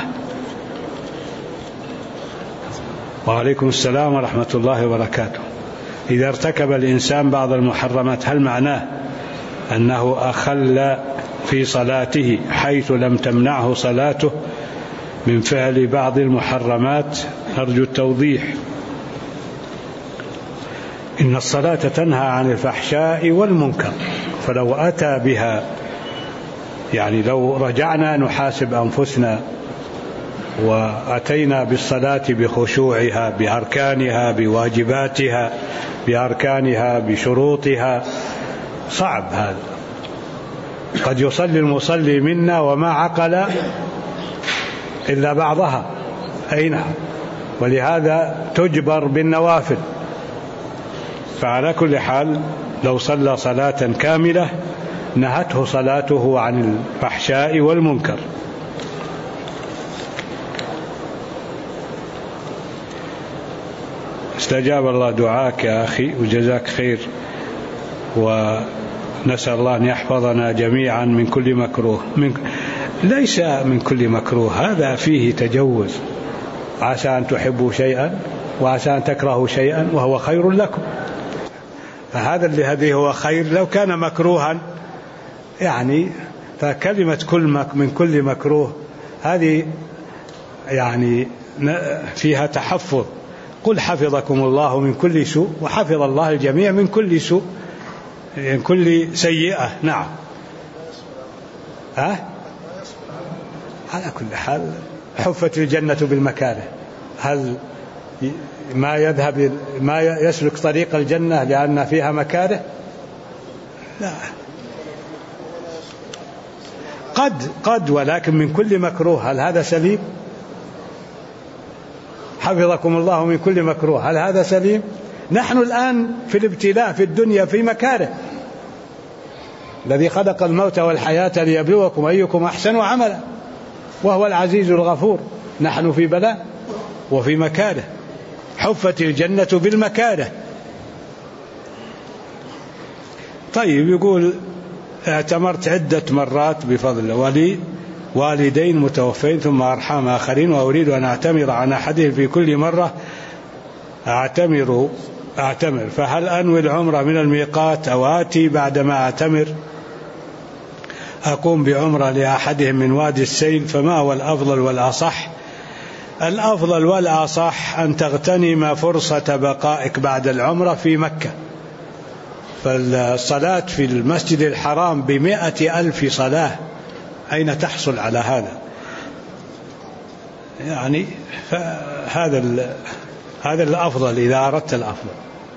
وعليكم السلام ورحمة الله وبركاته. إذا ارتكب الإنسان بعض المحرمات هل معناه أنه أخل في صلاته حيث لم تمنعه صلاته من فعل بعض المحرمات؟ أرجو التوضيح. إن الصلاة تنهى عن الفحشاء والمنكر، فلو أتى بها، يعني لو رجعنا نحاسب أنفسنا وأتينا بالصلاة بخشوعها بأركانها بواجباتها بأركانها بشروطها، صعب هذا. قد يصلي المصلي منا وما عقل إلا بعضها. أي نعم، ولهذا تجبر بالنوافل. فعلى كل حال لو صلى صلاة كاملة نهته صلاته عن الفحشاء والمنكر. استجاب الله دعاك يا أخي وجزاك خير، ونسأل الله أن يحفظنا جميعا من كل مكروه. ليس من كل مكروه، هذا فيه تجوز. عسى أن تحبوا شيئا وعسى أن تكرهوا شيئا وهو خير لكم. فهذا الذي هو خير لو كان مكروها يعني، فكلمة من كل مكروه هذه يعني فيها تحفظ. قل حفظكم الله من كل سوء، وحفظ الله الجميع من كل سوء، من كل سيئة. نعم. على كل حال حفت الجنة بالمكاره. هل ما يسلك طريق الجنة لأن فيها مكاره؟ لا، قد ولكن من كل مكروه. هل هذا سليم؟ حفظكم الله من كل مكروه، هل هذا سليم؟ نحن الآن في الابتلاء في الدنيا في مكاره، الذي خلق الموت والحياة ليبلوكم أيكم أحسن عملا وهو العزيز الغفور. نحن في بلاء وفي مكانه، حفت الجنة بالمكانه. طيب، يقول اعتمرت عدة مرات بفضل ولي والدين متوفين ثم أرحام آخرين، وأريد أن أعتمر عن أحدهم في كل مرة أعتمر، فهل أنوي العمرة من الميقات أو آتي بعدما أعتمر أقوم بعمرة لأحدهم من وادي السيل؟ فما هو الأفضل والأصح؟ الأفضل والأصح أن تغتنم فرصة بقائك بعد العمرة في مكة، فالصلاة في المسجد الحرام ب100,000 صلاة، أين تحصل على هذا؟ يعني هذا الأفضل إذا أردت الأفضل.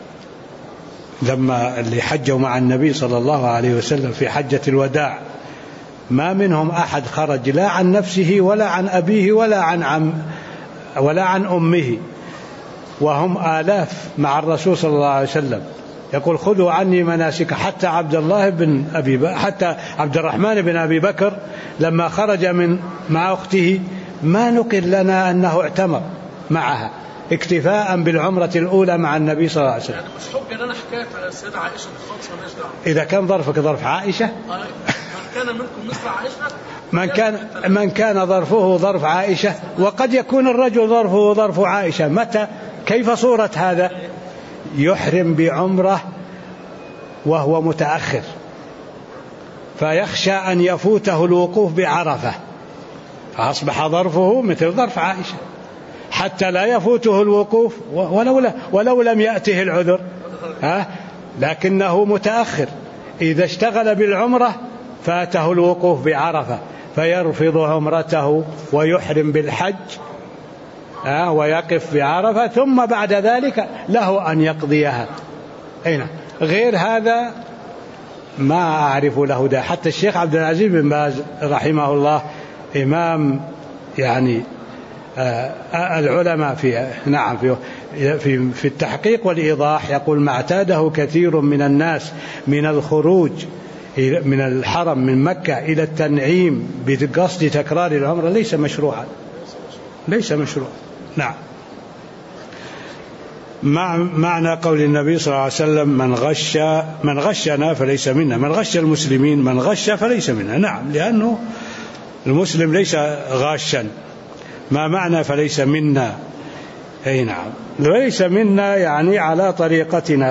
لما اللي حجوا مع النبي صلى الله عليه وسلم في حجة الوداع ما منهم أحد خرج لا عن نفسه ولا عن أبيه ولا عن أمه، وهم آلاف مع الرسول صلى الله عليه وسلم. يقول خذوا عني مناسك، حتى حتى عبد الرحمن بن أبي بكر لما خرج مع أخته ما نقل لنا أنه اعتمر معها، اكتفاء بالعمرة الأولى مع النبي صلى الله عليه وسلم. يعني مش حجة لنا حكاية على السيدة عائشة بالخاصة ماليش دعوة. إذا كان ظرفك ظرف عائشة، من كان منكم مثل عائشة، من كان ظرفه ظرف عائشة، وقد يكون الرجل ظرفه ظرف عائشة. متى؟ كيف صورة هذا؟ يحرم بعمرة وهو متأخر، فيخشى أن يفوته الوقوف بعرفة، فأصبح ظرفه مثل ظرف عائشة حتى لا يفوته الوقوف ولو لم يأته العذر، لكنه متأخر. إذا اشتغل بالعمرة فاته الوقوف بعرفة، فيرفض عمرته ويحرم بالحج ويقف بعرفة، ثم بعد ذلك له أن يقضيها. غير هذا ما أعرف له ده. حتى الشيخ عبد العزيز بن باز رحمه الله إمام يعني العلماء في التحقيق والإيضاح يقول ما اعتاده كثير من الناس من الخروج من الحرم من مكة إلى التنعيم بقصد تكرار العمرة ليس مشروعا. نعم. معنى قول النبي صلى الله عليه وسلم من غشنا فليس منا، من غش المسلمين من غش فليس منا. نعم، لأنه المسلم ليس غاشا. ما معنى فليس منا؟ نعم، ليس منا يعني على طريقتنا،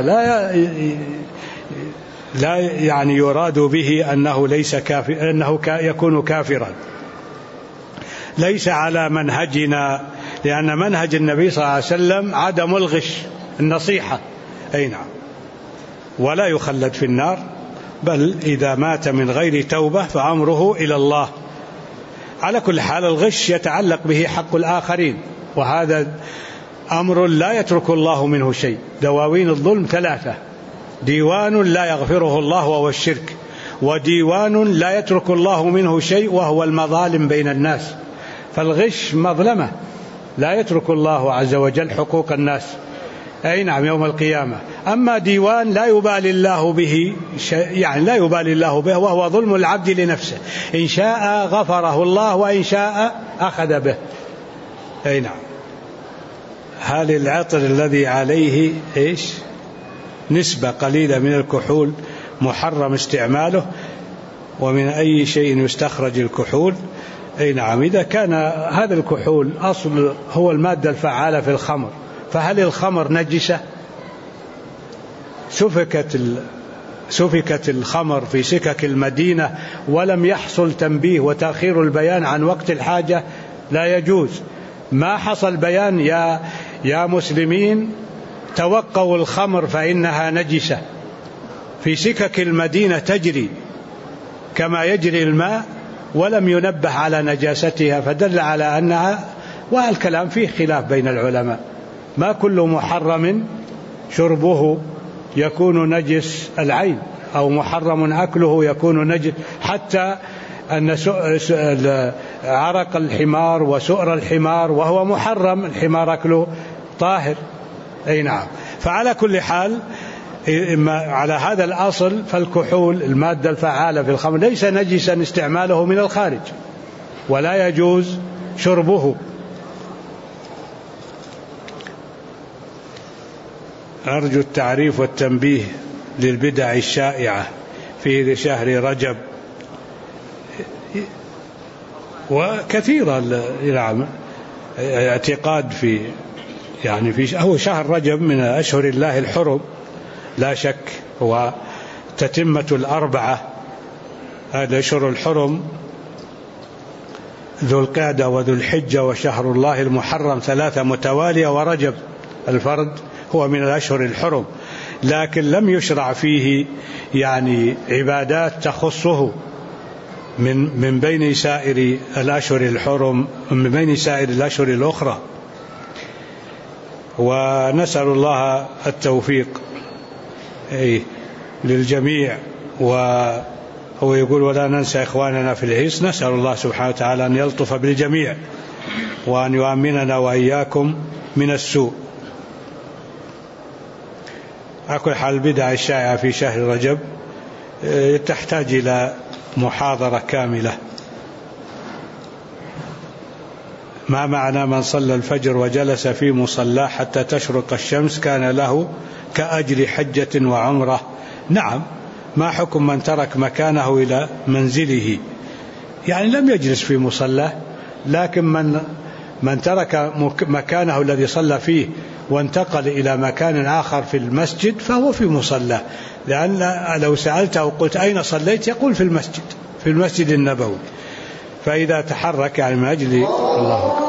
لا يعني يراد به أنه ليس كافر، أنه يكون كافرا، ليس على منهجنا، لأن منهج النبي صلى الله عليه وسلم عدم الغش، النصيحة. نعم، ولا يخلد في النار، بل إذا مات من غير توبة فأمره إلى الله. على كل حال الغش يتعلق به حق الآخرين، وهذا أمر لا يترك الله منه شيء. دواوين الظلم 3: ديوان لا يغفره الله وهو الشرك، وديوان لا يترك الله منه شيء وهو المظالم بين الناس. فالغش مظلمة لا يترك الله عز وجل حقوق الناس نعم يوم القيامة. أما ديوان لا يبالي الله به يعني لا يبالي الله به، وهو ظلم العبد لنفسه، إن شاء غفره الله وإن شاء أخذ به. نعم. هل العطر الذي عليه نسبة قليلة من الكحول محرم استعماله؟ ومن أي شيء يستخرج الكحول؟ نعم، إذا كان هذا الكحول أصل هو المادة الفعالة في الخمر، فهل الخمر نجسة؟ سفكت الخمر في سكك المدينة ولم يحصل تنبيه وتأخير البيان عن وقت الحاجة، لا يجوز. ما حصل بيان يا مسلمين توقوا الخمر فإنها نجسة، في سكك المدينة تجري كما يجري الماء ولم ينبه على نجاستها، فدل على أنها، والكلام فيه خلاف بين العلماء، ما كل محرم شربه يكون نجس العين، أو محرم أكله يكون نجس، حتى أن عرق الحمار وسؤر الحمار وهو محرم، الحمار أكله طاهر. نعم. فعلى كل حال على هذا الأصل فالكحول المادة الفعالة في الخمر ليس نجسا استعماله من الخارج ولا يجوز شربه. أرجو التعريف والتنبيه للبدع الشائعة في شهر رجب وكثيرا اعتقاد في هو شهر رجب من أشهر الله الحرم لا شك، هو تتمة الأربعة. هذا أشهر الحرم ذو القعدة وذو الحجة وشهر الله المحرم 3 متوالية، ورجب الفرد هو من الأشهر الحرم، لكن لم يشرع فيه عبادات تخصه من بين سائر الأشهر الحرم، من بين سائر الأشهر الأخرى. ونسأل الله التوفيق للجميع. وهو يقول ولا ننسى إخواننا في الهيس، نسأل الله سبحانه وتعالى أن يلطف بالجميع وأن يؤمننا وإياكم من السوء. على كل حال البدع الشائعة في شهر رجب تحتاج إلى محاضرة كاملة. ما معنى من صلى الفجر وجلس في مصلاه حتى تشرق الشمس كان له كأجر حجة وعمرة؟ نعم. ما حكم من ترك مكانه إلى منزله؟ لم يجلس في مصلاه، لكن من ترك مكانه الذي صلى فيه وانتقل إلى مكان آخر في المسجد فهو في مصلاه، لأن لو سألته وقلت أين صليت يقول في المسجد النبوي. فإذا تحرك من أجل الله